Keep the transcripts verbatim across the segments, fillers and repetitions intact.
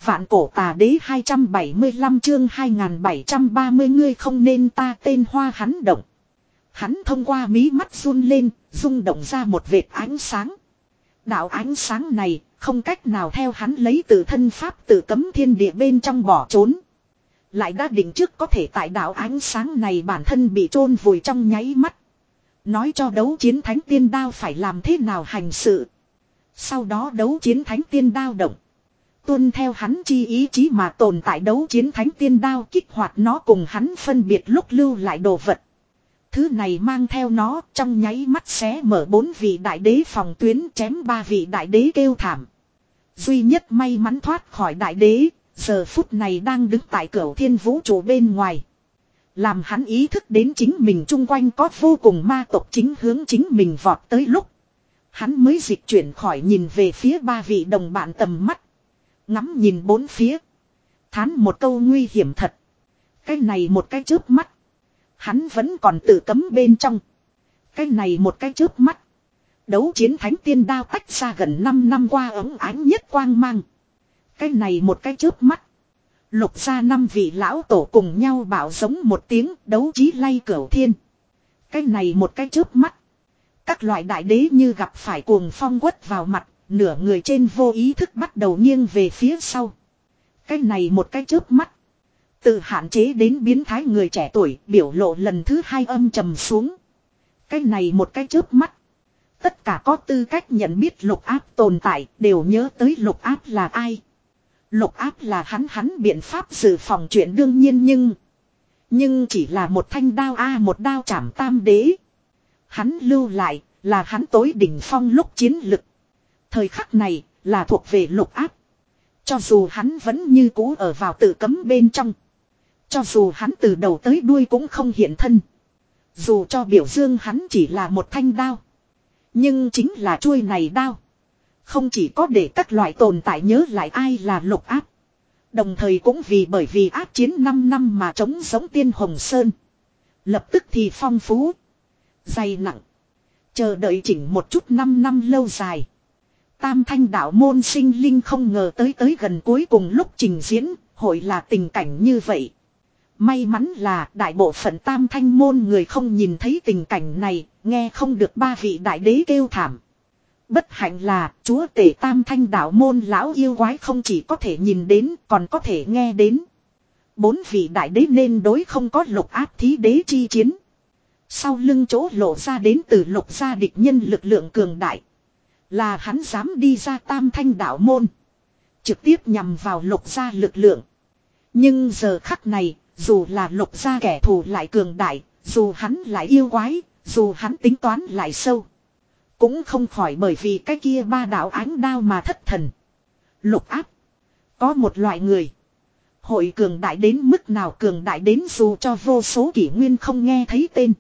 Vạn cổ tà đế hai trăm bảy mươi lăm chương hai nghìn bảy trăm ba mươi ngươi không nên ta tên hoa hắn động. Hắn thông qua mí mắt run lên, rung động ra một vệt ánh sáng. Đạo ánh sáng này không cách nào theo hắn lấy từ thân pháp tự cấm thiên địa bên trong bỏ trốn. Lại đã định trước có thể tại đạo ánh sáng này bản thân bị chôn vùi trong nháy mắt. Nói cho đấu chiến thánh tiên đao phải làm thế nào hành sự. Sau đó đấu chiến thánh tiên đao động. Tuân theo hắn chi ý chí mà tồn tại đấu chiến thánh tiên đao kích hoạt nó cùng hắn phân biệt lúc lưu lại đồ vật. Thứ này mang theo nó trong nháy mắt xé mở bốn vị đại đế phòng tuyến chém ba vị đại đế kêu thảm. Duy nhất may mắn thoát khỏi đại đế, giờ phút này đang đứng tại cửu thiên vũ trụ bên ngoài. Làm hắn ý thức đến chính mình chung quanh có vô cùng ma tộc chính hướng chính mình vọt tới lúc. Hắn mới dịch chuyển khỏi nhìn về phía ba vị đồng bạn tầm mắt. Ngắm nhìn bốn phía. Thán một câu nguy hiểm thật. Cái này một cái chớp mắt. Hắn vẫn còn tự cấm bên trong. Cái này một cái chớp mắt. Đấu chiến thánh tiên đao tách ra gần năm năm qua ống ánh nhất quang mang. Cái này một cái chớp mắt. Lục ra năm vị lão tổ cùng nhau bảo giống một tiếng đấu chí lay cửu thiên. Cái này một cái chớp mắt. Các loại đại đế như gặp phải cuồng phong quất vào mặt. Nửa người trên vô ý thức bắt đầu nghiêng về phía sau. Cái này một cái chớp mắt. Từ hạn chế đến biến thái người trẻ tuổi biểu lộ lần thứ hai âm trầm xuống. Cái này một cái chớp mắt. Tất cả có tư cách nhận biết lục áp tồn tại đều nhớ tới lục áp là ai. Lục áp là hắn hắn biện pháp dự phòng chuyện đương nhiên nhưng. Nhưng chỉ là một thanh đao a một đao chảm tam đế. Hắn lưu lại là hắn tối đỉnh phong lúc chiến lực. Thời khắc này là thuộc về lục áp. Cho dù hắn vẫn như cũ ở vào tự cấm bên trong. Cho dù hắn từ đầu tới đuôi cũng không hiện thân. Dù cho biểu dương hắn chỉ là một thanh đao. Nhưng chính là chuôi này đao. Không chỉ có để các loại tồn tại nhớ lại ai là lục áp. Đồng thời cũng vì bởi vì áp chiến năm năm mà chống giống tiên Hồng Sơn. Lập tức thì phong phú. Dày nặng. Chờ đợi chỉnh một chút năm năm lâu dài. Tam thanh đạo môn sinh linh không ngờ tới tới gần cuối cùng lúc trình diễn. Hội là tình cảnh như vậy. May mắn là đại bộ phận tam thanh môn người không nhìn thấy tình cảnh này. Nghe không được ba vị đại đế kêu thảm. Bất hạnh là chúa tể tam thanh đạo môn lão yêu quái không chỉ có thể nhìn đến còn có thể nghe đến. Bốn vị đại đế nên đối không có lục áp thí đế chi chiến. Sau lưng chỗ lộ ra đến từ lục gia địch nhân lực lượng cường đại. Là hắn dám đi ra tam thanh đạo môn. Trực tiếp nhằm vào lục gia lực lượng. Nhưng giờ khắc này dù là lục gia kẻ thù lại cường đại. Dù hắn lại yêu quái. Dù hắn tính toán lại sâu. Cũng không khỏi bởi vì cái kia ba đạo ánh đao mà thất thần. Lục áp. Có một loại người. Hội cường đại đến mức nào cường đại đến dù cho vô số kỷ nguyên không nghe thấy tên.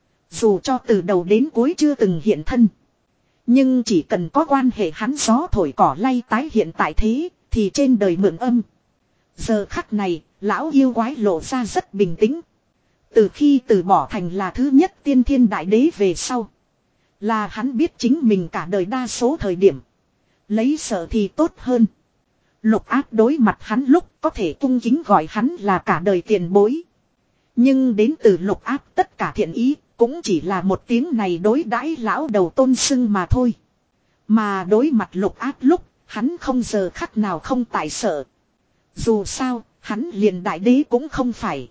Dù cho từ đầu đến cuối chưa từng hiện thân. Nhưng chỉ cần có quan hệ hắn gió thổi cỏ lay tái hiện tại thế. Thì trên đời mượn âm. Giờ khắc này lão yêu quái lộ ra rất bình tĩnh. Từ khi từ bỏ thành là thứ nhất tiên thiên đại đế về sau. Là hắn biết chính mình cả đời đa số thời điểm. Lấy sợ thì tốt hơn. Lục áp đối mặt hắn lúc có thể cung kính gọi hắn là cả đời tiền bối. Nhưng đến từ lục áp tất cả thiện ý cũng chỉ là một tiếng này đối đãi lão đầu tôn sưng mà thôi. Mà đối mặt lục áp lúc hắn không giờ khắc nào không tại sợ. Dù sao hắn liền đại đế cũng không phải.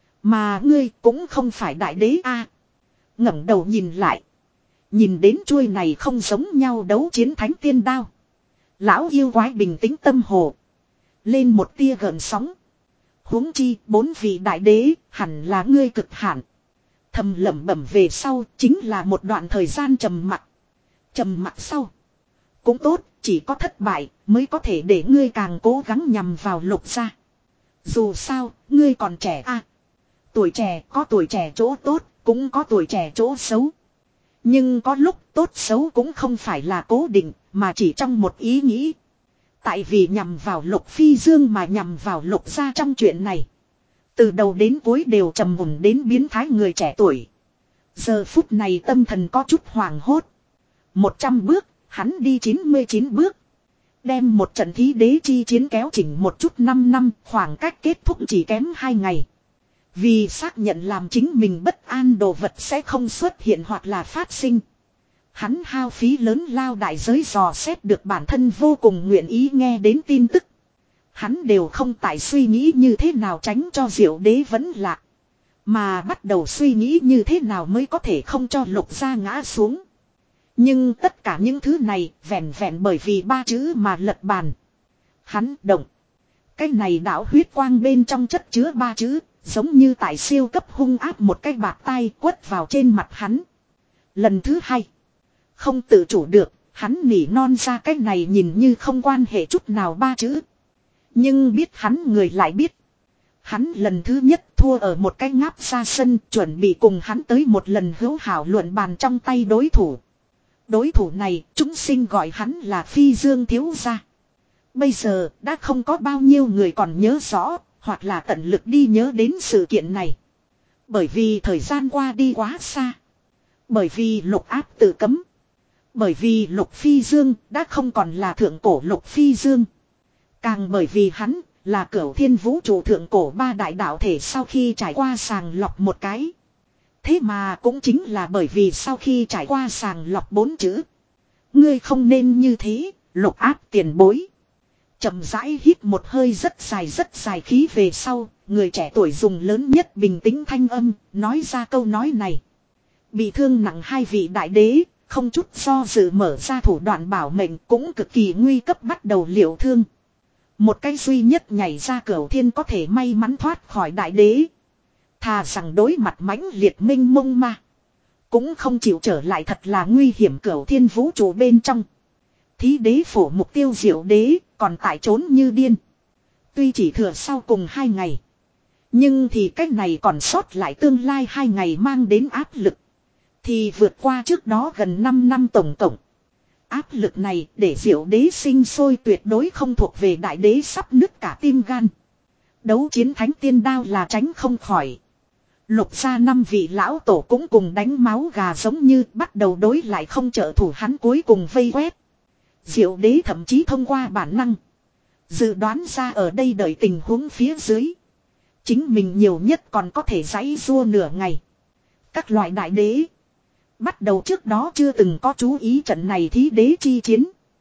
Mà ngươi cũng không phải đại đế a. Ngẩng đầu nhìn lại. Nhìn đến chuôi này không giống nhau đấu chiến thánh tiên đao. Lão yêu quái bình tĩnh tâm hồ. Lên một tia gợn sóng. Huống chi bốn vị đại đế hẳn là ngươi cực hạn. Thầm lẩm bẩm về sau chính là một đoạn thời gian trầm mặc. Trầm mặc sau. Cũng tốt, chỉ có thất bại mới có thể để ngươi càng cố gắng nhằm vào lục gia. Dù sao, ngươi còn trẻ a. Tuổi trẻ có tuổi trẻ chỗ tốt, cũng có tuổi trẻ chỗ xấu. Nhưng có lúc tốt xấu cũng không phải là cố định, mà chỉ trong một ý nghĩ. Tại vì nhằm vào lục phi dương mà nhằm vào lục gia trong chuyện này. Từ đầu đến cuối đều trầm mùn đến biến thái người trẻ tuổi. Giờ phút này tâm thần có chút hoảng hốt. Một trăm bước, hắn đi chín mươi chín bước. Đem một trận thí đế chi chiến kéo chỉnh một chút năm năm, khoảng cách kết thúc chỉ kém hai ngày. Vì xác nhận làm chính mình bất an đồ vật sẽ không xuất hiện hoặc là phát sinh. Hắn hao phí lớn lao đại giới dò xét được bản thân vô cùng nguyện ý nghe đến tin tức. Hắn đều không tại suy nghĩ như thế nào tránh cho Diệu Đế vẫn lạc. Mà bắt đầu suy nghĩ như thế nào mới có thể không cho Lục Gia ngã xuống. Nhưng tất cả những thứ này vẹn vẹn bởi vì ba chữ mà lật bàn. Hắn động. Cái này đạo huyết quang bên trong chất chứa ba chữ, giống như tại siêu cấp hung áp một cái bạt tay quất vào trên mặt hắn. Lần thứ hai. Không tự chủ được, hắn nỉ non ra cái này nhìn như không quan hệ chút nào ba chữ. Nhưng biết hắn người lại biết. Hắn lần thứ nhất thua ở một cái ngáp ra sân chuẩn bị cùng hắn tới một lần hữu hảo luận bàn trong tay đối thủ. Đối thủ này chúng sinh gọi hắn là Phi Dương thiếu gia. Bây giờ đã không có bao nhiêu người còn nhớ rõ hoặc là tận lực đi nhớ đến sự kiện này. Bởi vì thời gian qua đi quá xa. Bởi vì Lục Áp tự cấm. Bởi vì Lục Phi Dương đã không còn là thượng cổ Lục Phi Dương. Càng bởi vì hắn là Cửu Thiên Vũ trụ thượng cổ ba đại đạo thể sau khi trải qua sàng lọc một cái. Thế mà cũng chính là bởi vì sau khi trải qua sàng lọc bốn chữ. Ngươi không nên như thế, Lục Áp tiền bối. Chậm rãi hít một hơi rất dài rất dài khí về sau, người trẻ tuổi dùng lớn nhất bình tĩnh thanh âm, nói ra câu nói này. Bị thương nặng hai vị đại đế, không chút do dự mở ra thủ đoạn bảo mệnh cũng cực kỳ nguy cấp bắt đầu liệu thương. Một cái duy nhất nhảy ra Cửu Thiên có thể may mắn thoát khỏi đại đế. Thà rằng đối mặt mãnh liệt minh mông ma. Cũng không chịu trở lại thật là nguy hiểm Cửu Thiên vũ trụ bên trong. Thí đế phổ mục tiêu Diệu Đế còn tại trốn như điên. Tuy chỉ thừa sau cùng hai ngày. Nhưng thì cách này còn sót lại tương lai hai ngày mang đến áp lực. Thì vượt qua trước đó gần năm năm tổng tổng. Áp lực này để Diệu Đế sinh sôi tuyệt đối không thuộc về đại đế sắp nứt cả tim gan. Đấu chiến thánh tiên đao là tránh không khỏi. Lục gia năm vị lão tổ cũng cùng đánh máu gà giống như bắt đầu đối lại không trợ thủ hắn cuối cùng vây quét. Diệu Đế thậm chí thông qua bản năng. Dự đoán ra ở đây đợi tình huống phía dưới. Chính mình nhiều nhất còn có thể giãy giụa nửa ngày. Các loại đại đế. Bắt đầu trước đó chưa từng có chú ý trận này thí đế chi chiến.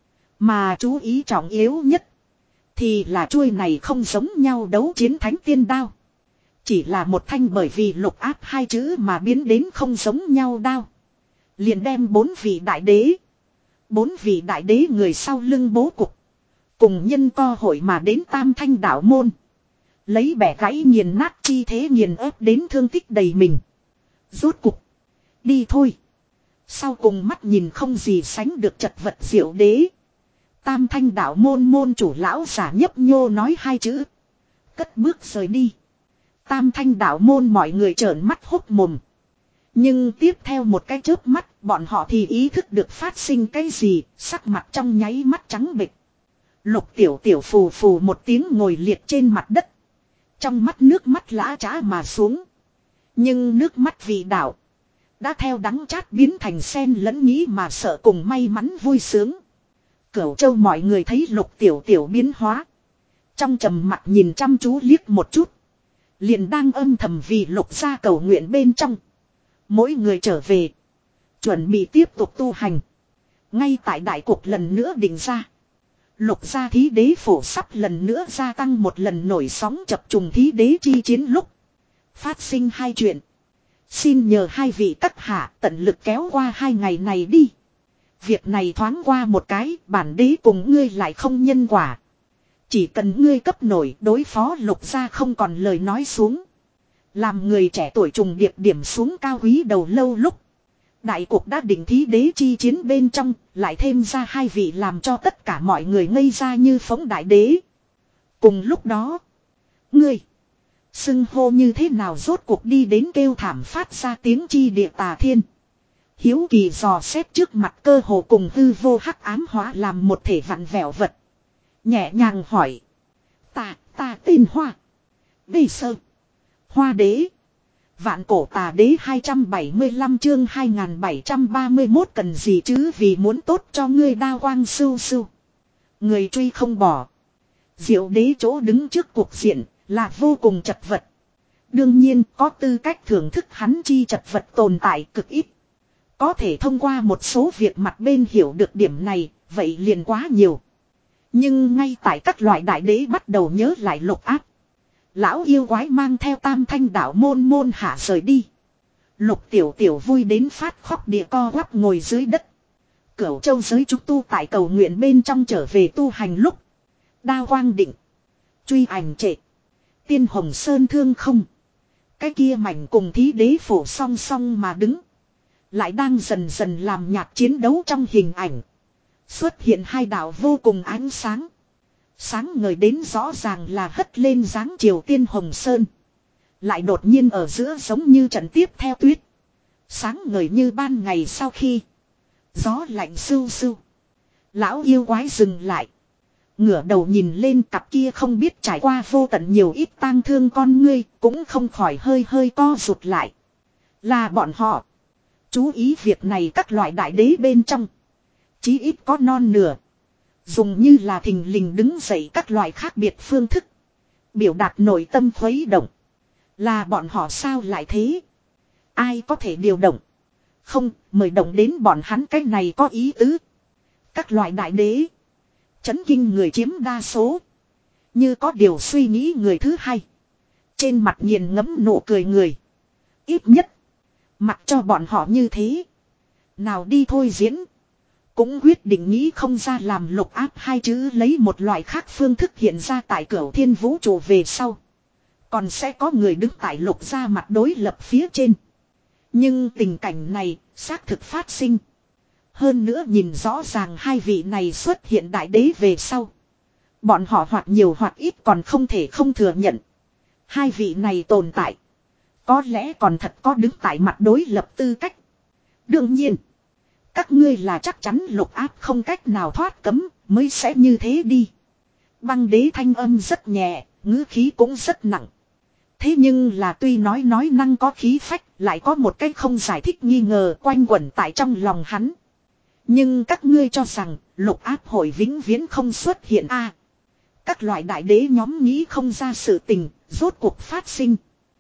Mà chú ý trọng yếu nhất. Thì là chuôi này không giống nhau đấu chiến thánh tiên đao. Chỉ là một thanh bởi vì Lục Áp hai chữ mà biến đến không giống nhau đao. Liền đem bốn vị đại đế. Bốn vị đại đế người sau lưng bố cục. Cùng nhân co hội mà đến Tam Thanh đạo môn. Lấy bẻ gãy nghiền nát chi thế nghiền ép đến thương tích đầy mình. Rốt cục. Đi thôi. Sau cùng mắt nhìn không gì sánh được chật vật Diệu Đế. Tam Thanh đạo môn môn chủ lão giả nhấp nhô nói hai chữ. Cất bước rời đi. Tam Thanh đạo môn mọi người trợn mắt hốc mồm. Nhưng tiếp theo một cái chớp mắt bọn họ thì ý thức được phát sinh cái gì, sắc mặt trong nháy mắt trắng bệch. Lục tiểu tiểu phù phù một tiếng ngồi liệt trên mặt đất. Trong mắt nước mắt lã trã mà xuống. Nhưng nước mắt vì đạo. Đã theo đắng chát biến thành sen lẫn nghĩ mà sợ cùng may mắn vui sướng. Cửu Châu mọi người thấy Lục tiểu tiểu biến hóa. Trong trầm mặt nhìn chăm chú liếc một chút. Liền đang âm thầm vì Lục gia cầu nguyện bên trong. Mỗi người trở về. Chuẩn bị tiếp tục tu hành. Ngay tại đại cuộc lần nữa định ra. Lục gia thí đế phổ sắp lần nữa gia tăng một lần nổi sóng chập trùng thí đế chi chiến lúc. Phát sinh hai chuyện. Xin nhờ hai vị các hạ tận lực kéo qua hai ngày này đi. Việc này thoáng qua một cái, bản đế cùng ngươi lại không nhân quả. Chỉ cần ngươi cấp nổi đối phó Lục gia không còn lời nói xuống. Làm người trẻ tuổi trùng điệp điểm xuống cao quý đầu lâu lúc. Đại cuộc đã định thí đế chi chiến bên trong, lại thêm ra hai vị làm cho tất cả mọi người ngây ra như phóng đại đế. Cùng lúc đó, ngươi, xưng hô như thế nào rốt cuộc đi đến kêu thảm phát ra tiếng chi địa tà thiên. Hiếu kỳ dò xét trước mặt cơ hồ cùng hư vô hắc ám hóa làm một thể vặn vẹo vật. Nhẹ nhàng hỏi. Ta, ta tên Hoa. Bây sơ. Hoa đế. Vạn cổ tà đế hai trăm bảy mươi lăm chương hai nghìn bảy trăm ba mươi mốt cần gì chứ vì muốn tốt cho ngươi đa quang sưu sưu. Người truy không bỏ. Diệu đế chỗ đứng trước cuộc diện là vô cùng chật vật. Đương nhiên có tư cách thưởng thức hắn chi chật vật tồn tại cực ít. Có thể thông qua một số việc mặt bên hiểu được điểm này, vậy liền quá nhiều. Nhưng ngay tại các loại đại đế bắt đầu nhớ lại Lục Áp. Lão yêu quái mang theo tam thanh đạo môn môn hạ rời đi. Lục tiểu tiểu vui đến phát khóc địa co quắp ngồi dưới đất. Cửu châu giới chúng tu tại cầu nguyện bên trong trở về tu hành lúc. Đao quang định. Truy ảnh trệ. Tiên hồng sơn thương không. Cái kia mảnh cùng thí đế phổ song song mà đứng. Lại đang dần dần làm nhạt chiến đấu trong hình ảnh. Xuất hiện hai đạo vô cùng ánh sáng. Sáng ngời đến rõ ràng là hất lên dáng chiều tiên hồng sơn. Lại đột nhiên ở giữa giống như trận tiếp theo tuyết. Sáng ngời như ban ngày sau khi. Gió lạnh sưu sưu. Lão yêu quái dừng lại. Ngửa đầu nhìn lên cặp kia không biết trải qua vô tận nhiều ít tang thương con ngươi. Cũng không khỏi hơi hơi co rụt lại. Là bọn họ. Chú ý việc này các loại đại đế bên trong. Chí ít có non nửa. Dùng như là thình lình đứng dậy các loại khác biệt phương thức. Biểu đạt nội tâm khuấy động. Là bọn họ sao lại thế? Ai có thể điều động? Không, mời động đến bọn hắn cái này có ý tứ. Các loại đại đế. Chấn kinh người chiếm đa số. Như có điều suy nghĩ người thứ hai. Trên mặt nghiền ngẫm nụ cười người. Ít nhất. Mặc cho bọn họ như thế. Nào đi thôi diễn. Cũng quyết định nghĩ không ra làm Lục Áp hai chữ lấy một loại khác phương thức hiện ra tại Cửu Thiên vũ trụ về sau. Còn sẽ có người đứng tại Lục gia mặt đối lập phía trên. Nhưng tình cảnh này xác thực phát sinh. Hơn nữa nhìn rõ ràng hai vị này xuất hiện đại đế về sau. Bọn họ hoặc nhiều hoặc ít còn không thể không thừa nhận. Hai vị này tồn tại. Có lẽ còn thật có đứng tại mặt đối lập tư cách. Đương nhiên. Các ngươi là chắc chắn Lục Áp không cách nào thoát cấm mới sẽ như thế đi. Băng đế thanh âm rất nhẹ, ngữ khí cũng rất nặng. Thế nhưng là tuy nói nói năng có khí phách, lại có một cái không giải thích nghi ngờ quanh quẩn tại trong lòng hắn. Nhưng các ngươi cho rằng Lục Áp hội vĩnh viễn không xuất hiện a? Các loại đại đế nhóm nghĩ không ra sự tình, rốt cuộc phát sinh.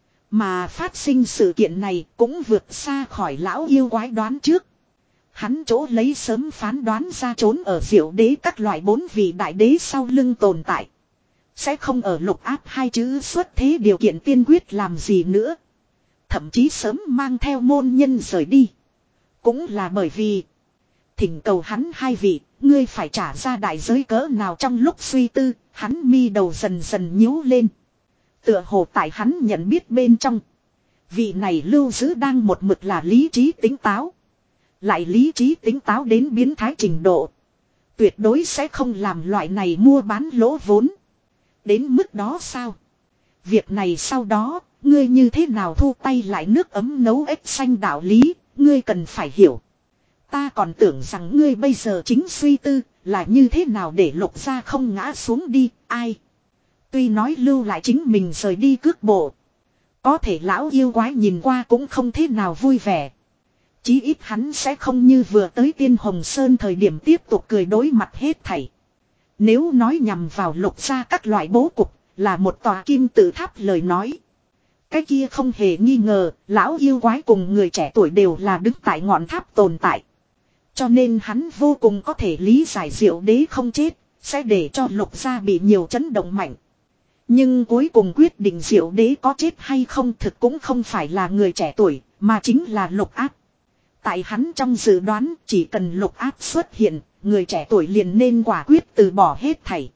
Mà phát sinh sự kiện này cũng vượt xa khỏi lão yêu quái đoán trước. Hắn chỗ lấy sớm phán đoán ra trốn ở Diệu đế các loại bốn vị đại đế sau lưng tồn tại. Sẽ không ở Lục Áp hai chữ xuất thế điều kiện tiên quyết làm gì nữa. Thậm chí sớm mang theo môn nhân rời đi. Cũng là bởi vì thỉnh cầu hắn hai vị, ngươi phải trả ra đại giới cỡ nào trong lúc suy tư, hắn mi đầu dần dần nhíu lên. Tựa hồ tại hắn nhận biết bên trong. Vị này lưu giữ đang một mực là lý trí tính táo. Lại lý trí tính táo đến biến thái trình độ. Tuyệt đối sẽ không làm loại này mua bán lỗ vốn. Đến mức đó sao? Việc này sau đó, ngươi như thế nào thu tay lại nước ấm nấu ếch xanh đạo lý, ngươi cần phải hiểu. Ta còn tưởng rằng ngươi bây giờ chính suy tư, là như thế nào để Lục gia không ngã xuống đi, ai? Tuy nói lưu lại chính mình rời đi cước bộ. Có thể lão yêu quái nhìn qua cũng không thế nào vui vẻ. Chí ít hắn sẽ không như vừa tới Tiên Hồng Sơn thời điểm tiếp tục cười đối mặt hết thảy. Nếu nói nhằm vào Lục gia các loại bố cục là một tòa kim tự tháp lời nói. Cái kia không hề nghi ngờ, lão yêu quái cùng người trẻ tuổi đều là đứng tại ngọn tháp tồn tại. Cho nên hắn vô cùng có thể lý giải Diệu đế không chết, sẽ để cho Lục gia bị nhiều chấn động mạnh. Nhưng cuối cùng quyết định Diệu đế có chết hay không thực cũng không phải là người trẻ tuổi, mà chính là Lục Áp. Tại hắn trong dự đoán chỉ cần Lục Áp xuất hiện, người trẻ tuổi liền nên quả quyết từ bỏ hết thảy.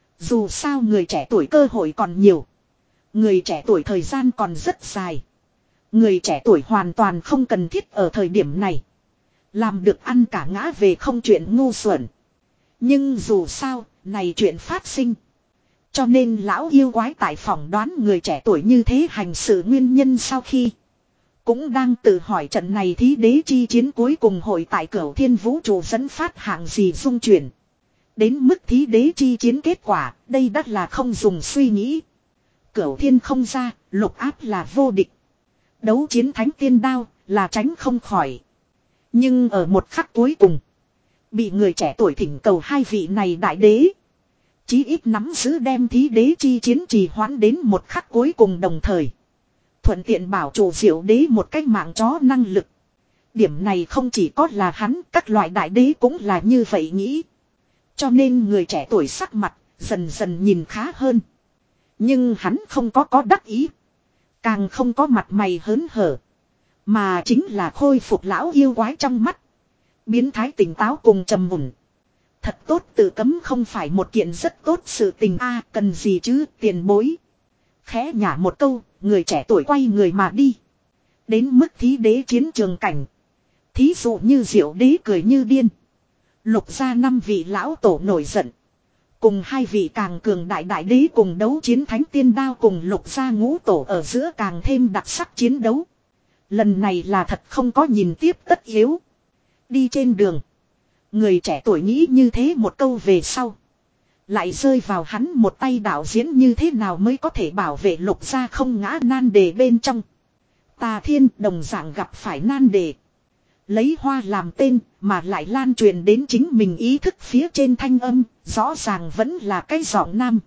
Dù sao người trẻ tuổi cơ hội còn nhiều. Người trẻ tuổi thời gian còn rất dài. Người trẻ tuổi hoàn toàn không cần thiết ở thời điểm này. Làm được ăn cả ngã về không chuyện ngu xuẩn. Nhưng dù sao, này chuyện phát sinh. Cho nên lão yêu quái tại phỏng đoán người trẻ tuổi như thế hành sự nguyên nhân sau khi. Cũng đang tự hỏi trận này thí đế chi chiến cuối cùng hội tại Cửu Thiên vũ trụ dẫn phát hạng gì dung chuyển. Đến mức thí đế chi chiến kết quả, đây đắt là không dùng suy nghĩ. Cửu Thiên không ra, Lục Áp là vô địch. Đấu chiến thánh tiên đao, là tránh không khỏi. Nhưng ở một khắc cuối cùng, Bị người trẻ tuổi thỉnh cầu hai vị này đại đế. Chí ít nắm giữ đem thí đế chi chiến trì hoãn đến một khắc cuối cùng đồng thời. Thuận tiện bảo chủ diệu đế một cách mạng chó năng lực. Điểm này không chỉ có là hắn, các loại đại đế cũng là như vậy nghĩ. Cho nên người trẻ tuổi sắc mặt dần dần nhìn khá hơn. Nhưng hắn không có có đắc ý. Càng không có mặt mày hớn hở. Mà chính là khôi phục lão yêu quái trong mắt. Biến thái tỉnh táo cùng trầm mùn. Thật tốt tự cấm không phải một kiện rất tốt sự tình a cần gì chứ tiền bối. Khẽ nhả một câu, người trẻ tuổi quay người mà đi. Đến mức thí đế chiến trường cảnh. Thí dụ như diệu đế cười như điên. Lục ra năm vị lão tổ nổi giận. Cùng hai vị càng cường đại đại đế cùng đấu chiến thánh tiên đao cùng lục ra ngũ tổ ở giữa càng thêm đặc sắc chiến đấu. Lần này là thật không có nhìn tiếp tất yếu. Đi trên đường. Người trẻ tuổi nghĩ như thế một câu về sau. Lại rơi vào hắn một tay đạo diễn như thế nào mới có thể bảo vệ lục gia không ngã nan đề bên trong. Tà Thiên đồng dạng gặp phải nan đề. Lấy hoa làm tên mà lại lan truyền đến chính mình ý thức phía trên thanh âm. Rõ ràng vẫn là cái giọng nam.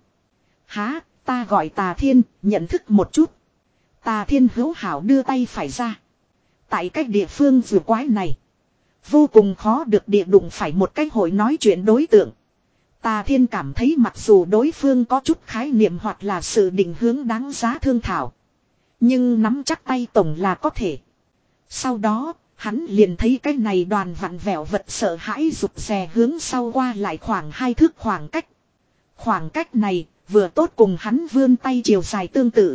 Há, ta gọi Tà Thiên, nhận thức một chút. Tà Thiên hữu hảo đưa tay phải ra. Tại cách địa phương vừa quái này. Vô cùng khó được địa đụng phải một cái hội nói chuyện đối tượng. Tà Thiên cảm thấy mặc dù đối phương có chút khái niệm hoặc là sự định hướng đáng giá thương thảo. Nhưng nắm chắc tay tổng là có thể. Sau đó, hắn liền thấy cái này đoàn vặn vẹo vật sợ hãi rụt rè hướng sau qua lại khoảng hai thước khoảng cách. Khoảng cách này, vừa tốt cùng hắn vươn tay chiều dài tương tự.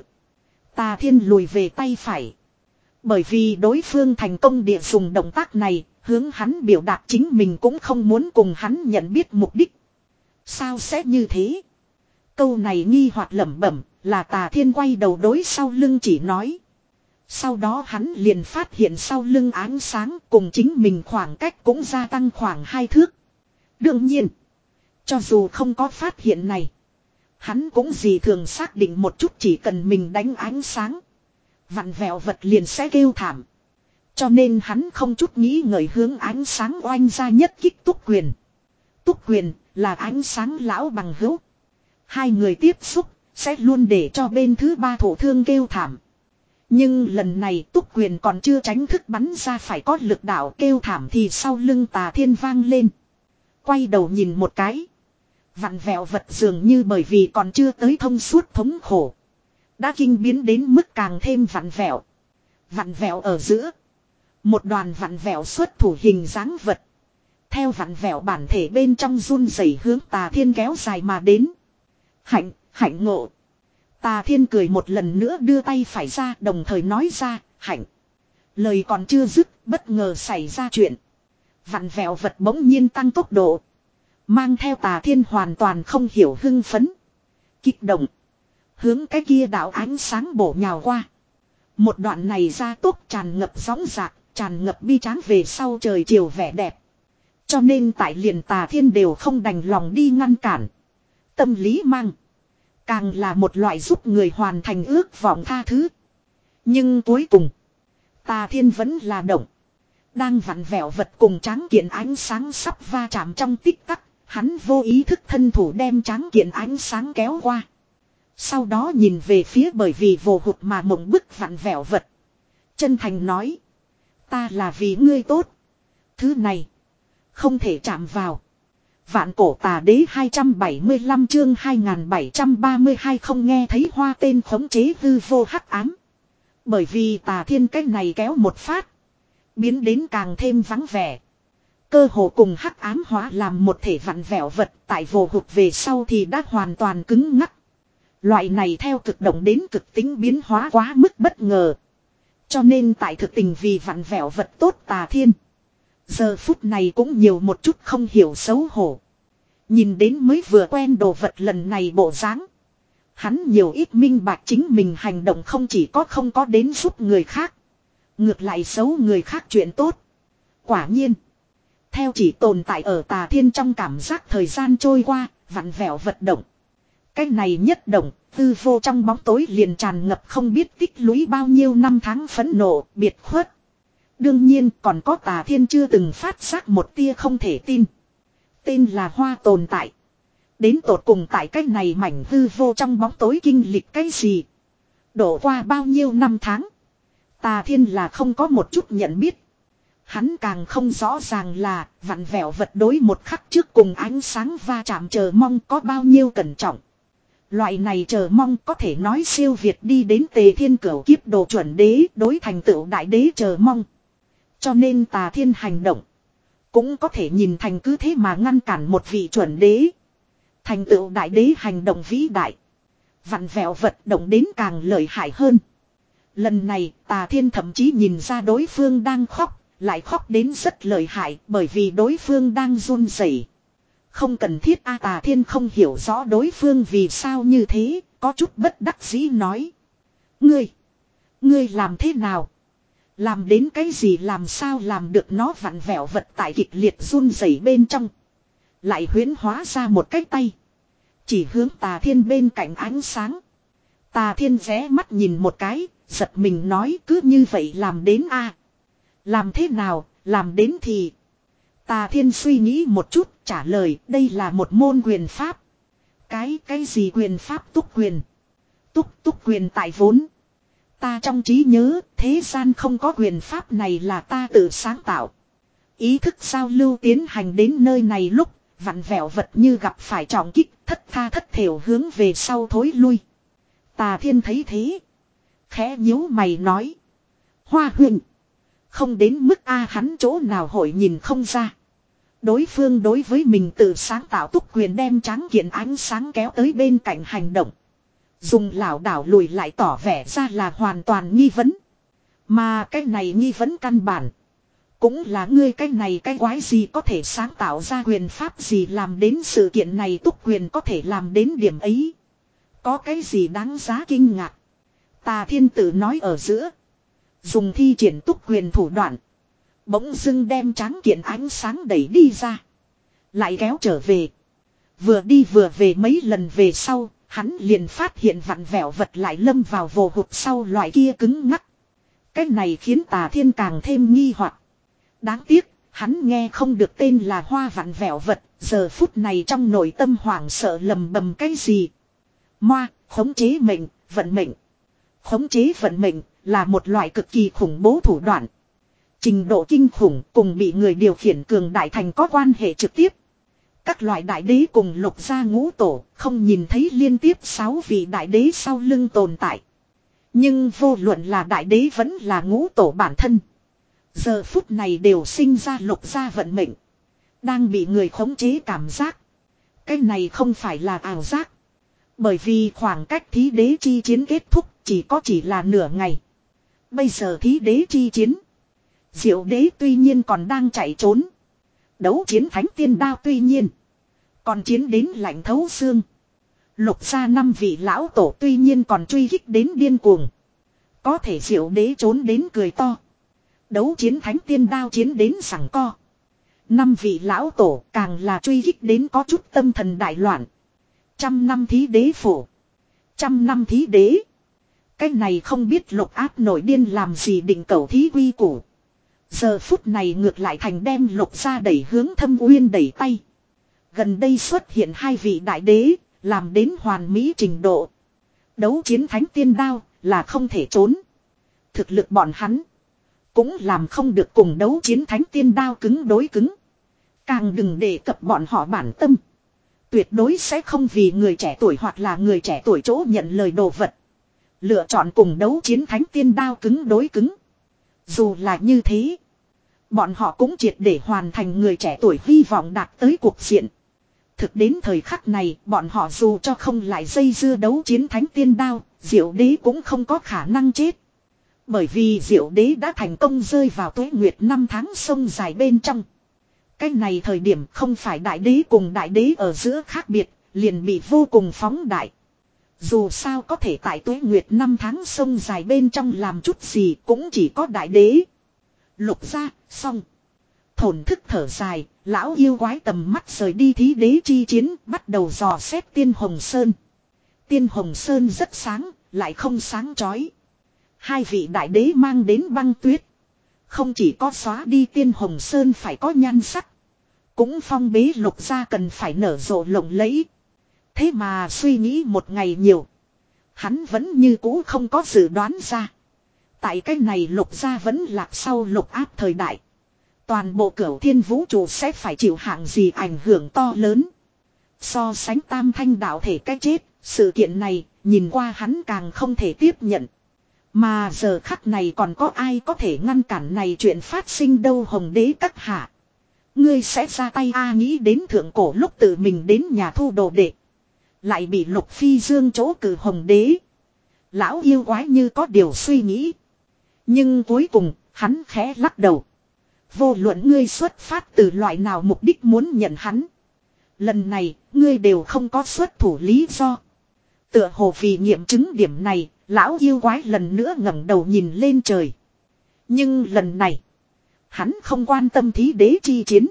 Tà Thiên lùi về tay phải. Bởi vì đối phương thành công địa dùng động tác này, hướng hắn biểu đạt chính mình cũng không muốn cùng hắn nhận biết mục đích. Sao sẽ như thế? Câu này nghi hoặc lẩm bẩm, là Tà Thiên quay đầu đối sau lưng chỉ nói. Sau đó hắn liền phát hiện sau lưng ánh sáng cùng chính mình khoảng cách cũng gia tăng khoảng hai thước. Đương nhiên, cho dù không có phát hiện này, hắn cũng gì thường xác định một chút chỉ cần mình đánh ánh sáng. Vặn vẹo vật liền sẽ kêu thảm. Cho nên hắn không chút nghĩ ngợi hướng ánh sáng oanh ra nhất kích Túc Quyền. Túc Quyền là ánh sáng lão bằng hữu. Hai người tiếp xúc sẽ luôn để cho bên thứ ba thổ thương kêu thảm. Nhưng lần này Túc Quyền còn chưa tránh thức bắn ra phải có lực đạo kêu thảm thì sau lưng Tà Thiên vang lên. Quay đầu nhìn một cái. Vặn vẹo vật dường như bởi vì còn chưa tới thông suốt thống khổ. Đã kinh biến đến mức càng thêm vặn vẹo. Vặn vẹo ở giữa. Một đoàn vặn vẹo xuất thủ hình dáng vật. Theo vặn vẹo bản thể bên trong run rẩy hướng Tà Thiên kéo dài mà đến. Hạnh, hạnh ngộ. Tà Thiên cười một lần nữa đưa tay phải ra đồng thời nói ra, hạnh. Lời còn chưa dứt, bất ngờ xảy ra chuyện. Vặn vẹo vật bỗng nhiên tăng tốc độ. Mang theo Tà Thiên hoàn toàn không hiểu hưng phấn. Kích động. Hướng cái kia đạo ánh sáng bổ nhào qua. Một đoạn này ra tốc tràn ngập sóng rạc, tràn ngập bi tráng về sau trời chiều vẻ đẹp. Cho nên tại liền Tà Thiên đều không đành lòng đi ngăn cản. Tâm lý mang. Càng là một loại giúp người hoàn thành ước vọng tha thứ. Nhưng cuối cùng. Tà Thiên vẫn là động. Đang vặn vẹo vật cùng tráng kiện ánh sáng sắp va chạm trong tích tắc. Hắn vô ý thức thân thủ đem tráng kiện ánh sáng kéo qua. Sau đó nhìn về phía bởi vì vồ hụt mà mộng bức vặn vẹo vật. Chân thành nói. Ta là vì ngươi tốt. Thứ này. Không thể chạm vào. Vạn cổ tà đế hai trăm bảy mươi lăm chương hai nghìn bảy trăm ba mươi hai không nghe thấy hoa tên khống chế hư vô hắc ám. Bởi vì Tà Thiên cách này kéo một phát. Biến đến càng thêm vắng vẻ. Cơ hồ cùng hắc ám hóa làm một thể vặn vẹo vật tại vồ hụt về sau thì đã hoàn toàn cứng ngắc. Loại này theo cực động đến cực tính biến hóa quá mức bất ngờ. Cho nên tại thực tình vì vặn vẹo vật tốt Tà Thiên. Giờ phút này cũng nhiều một chút không hiểu xấu hổ. Nhìn đến mới vừa quen đồ vật lần này bộ dáng. Hắn nhiều ít minh bạch chính mình hành động không chỉ có không có đến giúp người khác. Ngược lại xấu người khác chuyện tốt. Quả nhiên. Theo chỉ tồn tại ở Tà Thiên trong cảm giác thời gian trôi qua, vặn vẹo vật động. Cái này nhất động, tư vô trong bóng tối liền tràn ngập không biết tích lũy bao nhiêu năm tháng phẫn nộ, biệt khuất. Đương nhiên còn có Tà Thiên chưa từng phát giác một tia không thể tin. Tên là Hoa tồn tại. Đến tột cùng tại cái này mảnh hư vô trong bóng tối kinh lịch cái gì. Đổ qua bao nhiêu năm tháng. Tà Thiên là không có một chút nhận biết. Hắn càng không rõ ràng là vặn vẹo vật đối một khắc trước cùng ánh sáng va chạm chờ mong có bao nhiêu cẩn trọng. Loại này chờ mong có thể nói siêu việt đi đến Tề Thiên Cửu kiếp đồ chuẩn đế đối thành tựu đại đế chờ mong. Cho nên Tà Thiên hành động cũng có thể nhìn thành cứ thế mà ngăn cản một vị chuẩn đế. Thành tựu đại đế hành động vĩ đại. Vặn vẹo vật động đến càng lợi hại hơn. Lần này Tà Thiên thậm chí nhìn ra đối phương đang khóc. Lại khóc đến rất lợi hại bởi vì đối phương đang run rẩy. Không cần thiết a Tà Thiên không hiểu rõ đối phương vì sao như thế. Có chút bất đắc dĩ nói. Ngươi. Ngươi làm thế nào? Làm đến cái gì làm sao làm được nó vặn vẹo vật tại kịch liệt run rẩy bên trong. Lại huyễn hóa ra một cái tay. Chỉ hướng Tà Thiên bên cạnh ánh sáng. Tà Thiên rẽ mắt nhìn một cái. Giật mình nói cứ như vậy làm đến a Làm thế nào, làm đến thì. Tà Thiên suy nghĩ một chút, trả lời đây là một môn quyền pháp. Cái, cái gì quyền pháp túc quyền? Túc, túc quyền tại vốn. Ta trong trí nhớ, thế gian không có quyền pháp này là ta tự sáng tạo. Ý thức giao lưu tiến hành đến nơi này lúc, vặn vẹo vật như gặp phải trọng kích, thất tha thất thểu hướng về sau thối lui. Tà Thiên thấy thế. Khẽ nhíu mày nói. Hoa huynh. Không đến mức A hắn chỗ nào hội nhìn không ra. Đối phương đối với mình tự sáng tạo túc quyền đem tráng kiện ánh sáng kéo tới bên cạnh hành động. Dùng lảo đảo lùi lại tỏ vẻ ra là hoàn toàn nghi vấn. Mà cái này nghi vấn căn bản. Cũng là ngươi cái này cái quái gì có thể sáng tạo ra quyền pháp gì làm đến sự kiện này túc quyền có thể làm đến điểm ấy. Có cái gì đáng giá kinh ngạc. Tà Thiên tự nói ở giữa. Dùng thi triển túc quyền thủ đoạn. Bỗng dưng đem tráng kiện ánh sáng đẩy đi ra. Lại kéo trở về. Vừa đi vừa về mấy lần về sau. Hắn liền phát hiện vặn vẹo vật lại lâm vào vồ hụt sau loại kia cứng ngắc. Cái này khiến Tà Thiên càng thêm nghi hoặc. Đáng tiếc. Hắn nghe không được tên là hoa vặn vẹo vật. Giờ phút này trong nội tâm hoảng sợ lầm bầm cái gì. Moa, khống chế mệnh, vận mệnh. Khống chế vận mệnh là một loại cực kỳ khủng bố thủ đoạn. Trình độ kinh khủng cùng bị người điều khiển cường đại thành có quan hệ trực tiếp. Các loại đại đế cùng lục gia ngũ tổ không nhìn thấy liên tiếp sáu vị đại đế sau lưng tồn tại. Nhưng vô luận là đại đế vẫn là ngũ tổ bản thân. Giờ phút này đều sinh ra lục gia vận mệnh. Đang bị người khống chế cảm giác. Cái này không phải là ảo giác. Bởi vì khoảng cách thí đế chi chiến kết thúc chỉ có chỉ là nửa ngày. Bây giờ thí đế chi chiến. Diệu đế tuy nhiên còn đang chạy trốn. Đấu chiến thánh tiên đao tuy nhiên. Còn chiến đến lạnh thấu xương. Lục gia năm vị lão tổ tuy nhiên còn truy kích đến điên cuồng. Có thể diệu đế trốn đến cười to. Đấu chiến thánh tiên đao chiến đến sảng co. Năm vị lão tổ càng là truy kích đến có chút tâm thần đại loạn. Trăm năm thí đế phủ. Trăm năm thí đế. Cái này không biết lục áp nổi điên làm gì định cầu thí quy củ. Giờ phút này ngược lại thành đem lục ra đẩy hướng thâm uyên đẩy tay. Gần đây xuất hiện hai vị đại đế, làm đến hoàn mỹ trình độ. Đấu chiến thánh tiên đao là không thể trốn. Thực lực bọn hắn cũng làm không được cùng đấu chiến thánh tiên đao cứng đối cứng. Càng đừng đề cập bọn họ bản tâm. Tuyệt đối sẽ không vì người trẻ tuổi hoặc là người trẻ tuổi chỗ nhận lời đồ vật. Lựa chọn cùng đấu chiến thánh tiên đao cứng đối cứng. Dù là như thế. Bọn họ cũng triệt để hoàn thành người trẻ tuổi hy vọng đạt tới cuộc diện. Thực đến thời khắc này bọn họ dù cho không lại dây dưa đấu chiến thánh tiên đao. Diệu đế cũng không có khả năng chết. Bởi vì diệu đế đã thành công rơi vào tuế nguyệt năm tháng sông dài bên trong. Cái này thời điểm không phải đại đế cùng đại đế ở giữa khác biệt, liền bị vô cùng phóng đại. Dù sao có thể tại tuế nguyệt năm tháng sông dài bên trong làm chút gì cũng chỉ có đại đế. Lục ra, xong. Thổn thức thở dài, lão yêu quái tầm mắt rời đi thí đế chi chiến, bắt đầu dò xét Tiên Hồng Sơn. Tiên Hồng Sơn rất sáng, lại không sáng chói. Hai vị đại đế mang đến băng tuyết. Không chỉ có xóa đi Tiên Hồng Sơn phải có nhan sắc. Cũng phong bế lục gia cần phải nở rộ lộng lẫy. Thế mà suy nghĩ một ngày nhiều. Hắn vẫn như cũ không có dự đoán ra. Tại cái này lục gia vẫn lạc sau lục áp thời đại. Toàn bộ cửu thiên vũ trụ sẽ phải chịu hạng gì ảnh hưởng to lớn. So sánh tam thanh đạo thể cái chết, sự kiện này nhìn qua hắn càng không thể tiếp nhận. Mà giờ khắc này còn có ai có thể ngăn cản này chuyện phát sinh đâu hồng đế các hạ. Ngươi sẽ ra tay a nghĩ đến thượng cổ lúc tự mình đến nhà thu đồ đệ. Lại bị lục phi dương chỗ cử hồng đế. Lão yêu quái như có điều suy nghĩ. Nhưng cuối cùng hắn khẽ lắc đầu. Vô luận ngươi xuất phát từ loại nào mục đích muốn nhận hắn. Lần này ngươi đều không có xuất thủ lý do. Tựa hồ vì nghiệm chứng điểm này. Lão yêu quái lần nữa ngẩng đầu nhìn lên trời. Nhưng lần này. Hắn không quan tâm thí đế chi chiến.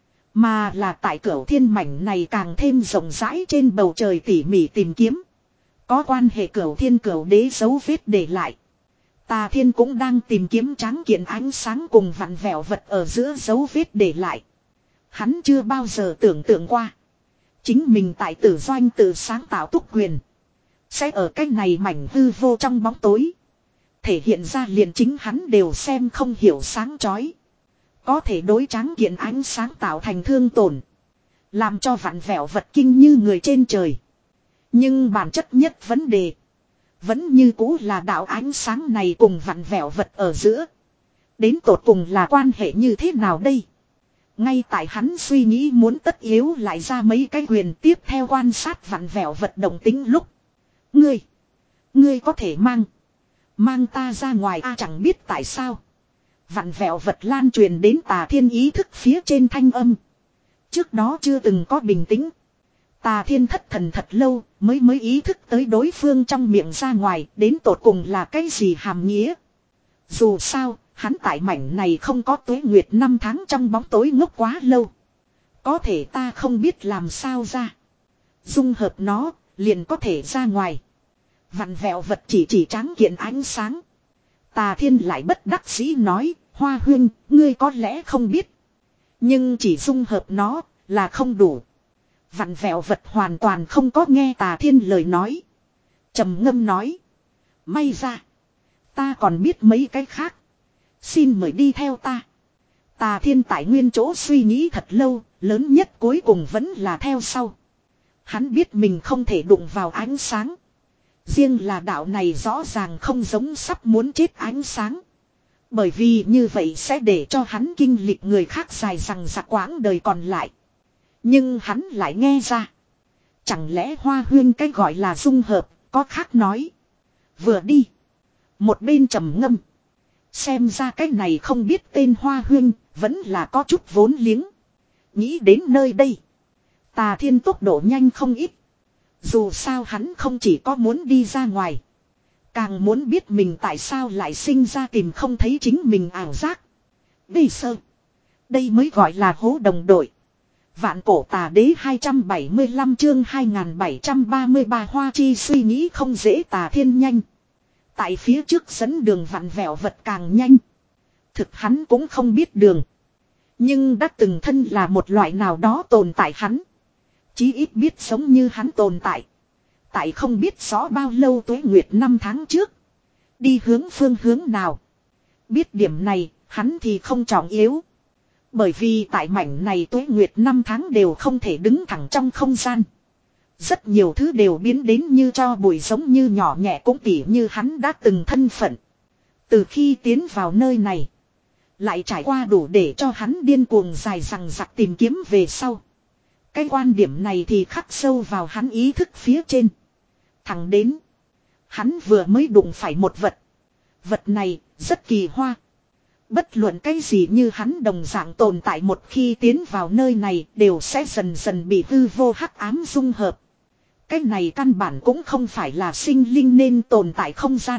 Mà là tại cửu thiên mảnh này càng thêm rộng rãi trên bầu trời tỉ mỉ tìm kiếm. Có quan hệ cửu thiên cửu đế dấu vết để lại. Tà thiên cũng đang tìm kiếm tráng kiện ánh sáng cùng vặn vẹo vật ở giữa dấu vết để lại. Hắn chưa bao giờ tưởng tượng qua. Chính mình tại tử doanh tự sáng tạo túc quyền. Sẽ ở cái này mảnh hư vô trong bóng tối. Thể hiện ra liền chính hắn đều xem không hiểu sáng chói. Có thể đối tráng kiện ánh sáng tạo thành thương tổn. Làm cho vặn vẹo vật kinh như người trên trời. Nhưng bản chất nhất vấn đề. Vẫn như cũ là đạo ánh sáng này cùng vặn vẹo vật ở giữa. Đến tột cùng là quan hệ như thế nào đây? Ngay tại hắn suy nghĩ muốn tất yếu lại ra mấy cái quyền tiếp theo quan sát vặn vẹo vật động tính lúc. Ngươi. Ngươi có thể mang. Mang ta ra ngoài a chẳng biết tại sao. Vặn vẹo vật lan truyền đến tà thiên ý thức phía trên thanh âm. Trước đó chưa từng có bình tĩnh. Tà thiên thất thần thật lâu mới mới ý thức tới đối phương trong miệng ra ngoài đến tột cùng là cái gì hàm nghĩa. Dù sao, hắn tại mảnh này không có tuế nguyệt năm tháng trong bóng tối ngốc quá lâu. Có thể ta không biết làm sao ra. Dung hợp nó, liền có thể ra ngoài. Vặn vẹo vật chỉ chỉ tráng kiện ánh sáng. Tà thiên lại bất đắc dĩ nói, Hoa huynh, ngươi có lẽ không biết. Nhưng chỉ dung hợp nó, là không đủ. Vặn vẹo vật hoàn toàn không có nghe tà thiên lời nói. Trầm ngâm nói. May ra. Ta còn biết mấy cái khác. Xin mời đi theo ta. Tà thiên tại nguyên chỗ suy nghĩ thật lâu, lớn nhất cuối cùng vẫn là theo sau. Hắn biết mình không thể đụng vào ánh sáng. Riêng là đạo này rõ ràng không giống sắp muốn chết ánh sáng. Bởi vì như vậy sẽ để cho hắn kinh lịch người khác dài rằng giặc quãng đời còn lại. Nhưng hắn lại nghe ra. Chẳng lẽ Hoa huyên cái gọi là dung hợp, có khác nói. Vừa đi. Một bên trầm ngâm. Xem ra cái này không biết tên Hoa huyên, vẫn là có chút vốn liếng. Nghĩ đến nơi đây. Tà thiên tốc độ nhanh không ít. Dù sao hắn không chỉ có muốn đi ra ngoài. Càng muốn biết mình tại sao lại sinh ra tìm không thấy chính mình ảo giác. Bây sơ. Đây mới gọi là hố đồng đội. Vạn cổ tà đế hai trăm bảy mươi lăm chương hai nghìn bảy trăm ba mươi ba Hoa Chi suy nghĩ không dễ tà thiên nhanh. Tại phía trước dẫn đường vặn vẹo vật càng nhanh. Thực hắn cũng không biết đường. Nhưng đã từng thân là một loại nào đó tồn tại hắn. Chí ít biết sống như hắn tồn tại. Tại không biết rõ bao lâu tuế nguyệt năm tháng trước. Đi hướng phương hướng nào. Biết điểm này, hắn thì không trọng yếu. Bởi vì tại mảnh này tuế nguyệt năm tháng đều không thể đứng thẳng trong không gian. Rất nhiều thứ đều biến đến như cho bụi giống như nhỏ nhẹ cũng tỉ như hắn đã từng thân phận. Từ khi tiến vào nơi này. Lại trải qua đủ để cho hắn điên cuồng dài rằng giặc tìm kiếm về sau. Cái quan điểm này thì khắc sâu vào hắn ý thức phía trên. Thẳng đến. Hắn vừa mới đụng phải một vật. Vật này rất kỳ hoa. Bất luận cái gì như hắn đồng dạng tồn tại một khi tiến vào nơi này đều sẽ dần dần bị hư vô hắc ám dung hợp. Cái này căn bản cũng không phải là sinh linh nên tồn tại không gian.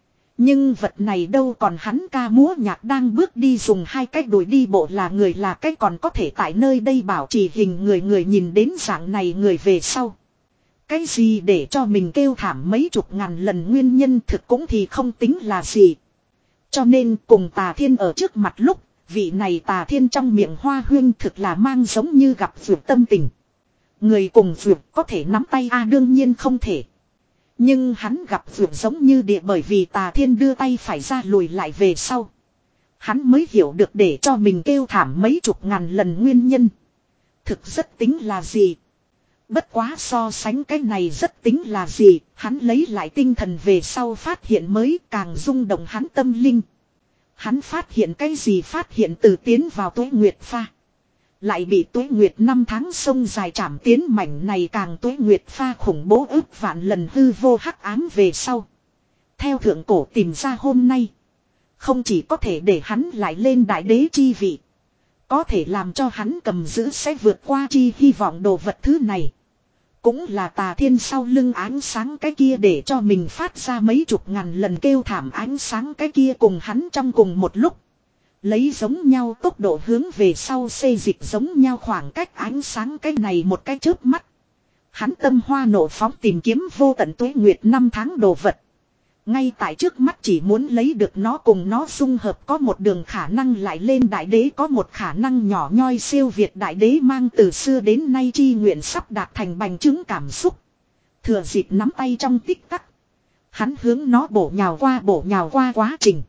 Nhưng vật này đâu còn hắn ca múa nhạc đang bước đi dùng hai cái đùi đi bộ là người là cái còn có thể tại nơi đây bảo trì hình người người nhìn đến dạng này người về sau. Cái gì để cho mình kêu thảm mấy chục ngàn lần nguyên nhân thực cũng thì không tính là gì. Cho nên cùng tà thiên ở trước mặt lúc, Vị này Tà Thiên trong miệng Hoa Huyên thực là mang giống như gặp vượt tâm tình. Người cùng vượt có thể nắm tay a à, đương nhiên không thể. Nhưng hắn gặp vượt giống như địa bởi vì Tà Thiên đưa tay phải ra lùi lại về sau. Hắn mới hiểu được để cho mình kêu thảm mấy chục ngàn lần nguyên nhân. Thực rất tính là gì? Bất quá so sánh cái này rất tính là gì, hắn lấy lại tinh thần về sau phát hiện mới càng rung động hắn tâm linh. Hắn phát hiện cái gì phát hiện từ tiến vào Tuế Nguyệt pha. Lại bị Tuế Nguyệt năm tháng sông dài trảm tiến mảnh này càng Tuế Nguyệt pha khủng bố ức vạn lần hư vô hắc ám về sau. Theo thượng cổ tìm ra hôm nay. Không chỉ có thể để hắn lại lên đại đế chi vị. Có thể làm cho hắn cầm giữ sẽ vượt qua chi hy vọng đồ vật thứ này. Cũng là Tà Thiên sau lưng ánh sáng cái kia để cho mình phát ra mấy chục ngàn lần kêu thảm ánh sáng cái kia cùng hắn trong cùng một lúc. Lấy giống nhau tốc độ hướng về sau xê dịch giống nhau khoảng cách ánh sáng cái này một cái chớp mắt. Hắn tâm hoa nộ phóng tìm kiếm vô tận Tuế Nguyệt năm tháng đồ vật. Ngay tại trước mắt chỉ muốn lấy được nó cùng nó dung hợp có một đường khả năng lại lên đại đế có một khả năng nhỏ nhoi siêu việt đại đế mang từ xưa đến nay chi nguyện sắp đạt thành bành chứng cảm xúc. Thừa dịp nắm tay trong tích tắc. Hắn hướng nó bổ nhào qua bổ nhào qua quá trình.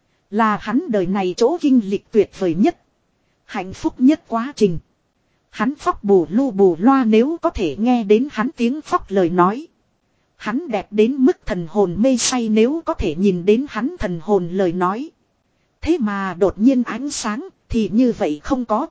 Là hắn đời này chỗ kinh lịch tuyệt vời nhất. Hạnh phúc nhất quá trình. Hắn phóc bù lu bù loa nếu có thể nghe đến hắn tiếng phóc lời nói. Hắn đẹp đến mức thần hồn mê say nếu có thể nhìn đến hắn thần hồn lời nói. Thế mà đột nhiên ánh sáng thì như vậy không có.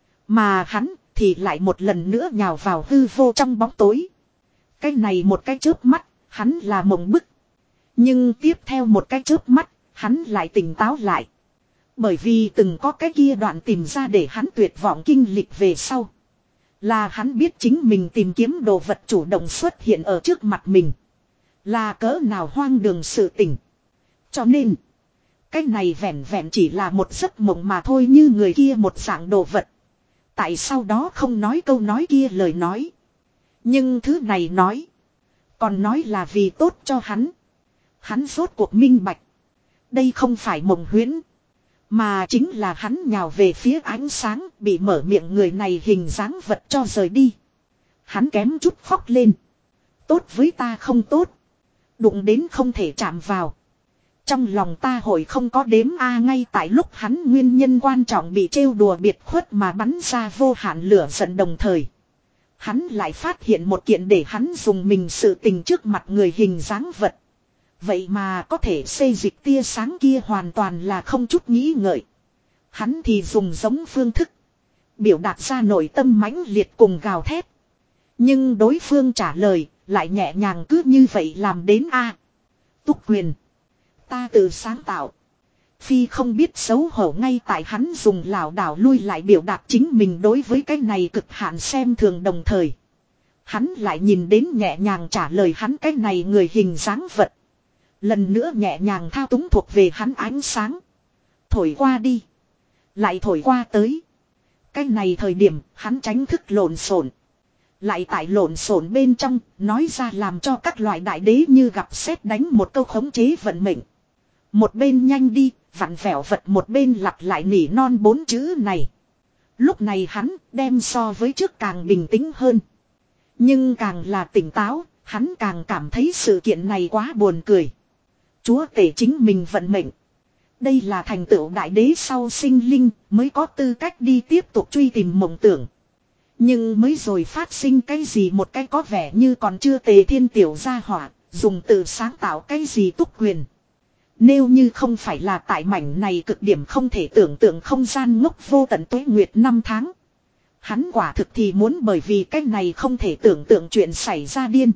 Mà hắn thì lại một lần nữa nhào vào hư vô trong bóng tối. Cái này một cái chớp mắt, hắn là mộng bức. Nhưng tiếp theo một cái chớp mắt, hắn lại tỉnh táo lại. Bởi vì từng có cái kia đoạn tìm ra để hắn tuyệt vọng kinh lịch về sau. Là hắn biết chính mình tìm kiếm đồ vật chủ động xuất hiện ở trước mặt mình. Là cỡ nào hoang đường sự tình. Cho nên, cái này vẹn vẹn chỉ là một giấc mộng mà thôi như người kia một dạng đồ vật. Tại sao đó không nói câu nói kia lời nói. Nhưng thứ này nói. Còn nói là vì tốt cho hắn. Hắn rốt cuộc minh bạch. Đây không phải mộng huyễn. Mà chính là hắn nhào về phía ánh sáng bị mở miệng người này hình dáng vật cho rời đi. Hắn kém chút khóc lên. Tốt với ta không tốt. Đụng đến không thể chạm vào. Trong lòng ta hội không có đếm a ngay tại lúc hắn nguyên nhân quan trọng bị trêu đùa biệt khuất mà bắn ra vô hạn lửa giận đồng thời. Hắn lại phát hiện một kiện để hắn dùng mình sự tình trước mặt người hình dáng vật. Vậy mà có thể xây dịch tia sáng kia hoàn toàn là không chút nghĩ ngợi. Hắn thì dùng giống phương thức. Biểu đạt ra nội tâm mãnh liệt cùng gào thét. Nhưng đối phương trả lời lại nhẹ nhàng cứ như vậy làm đến a à, Túc Quyền. Ta tự sáng tạo. Phi không biết xấu hổ ngay tại hắn dùng lảo đảo lui lại biểu đạt chính mình đối với cái này cực hạn xem thường đồng thời. Hắn lại nhìn đến nhẹ nhàng trả lời hắn cái này người hình dáng vật. Lần nữa nhẹ nhàng thao túng thuộc về hắn ánh sáng. Thổi qua đi. Lại thổi qua tới. Cái này thời điểm hắn tránh thức lộn xộn. Lại tại lộn xộn bên trong nói ra làm cho các loại đại đế như gặp sét đánh một câu khống chế vận mệnh. Một bên nhanh đi, vặn vẹo vật một bên lặp lại nỉ non bốn chữ này. Lúc này hắn đem so với trước càng bình tĩnh hơn. Nhưng càng là tỉnh táo, hắn càng cảm thấy sự kiện này quá buồn cười. Chúa tể chính mình vận mệnh. Đây là thành tựu đại đế sau sinh linh mới có tư cách đi tiếp tục truy tìm mộng tưởng. Nhưng mới rồi phát sinh cái gì một cái có vẻ như còn chưa tề thiên tiểu gia hỏa, dùng từ sáng tạo cái gì Túc Quyền. Nếu như không phải là tại mảnh này cực điểm không thể tưởng tượng không gian ngốc vô tận tuế nguyệt năm tháng. Hắn quả thực thì muốn bởi vì cái này không thể tưởng tượng chuyện xảy ra điên.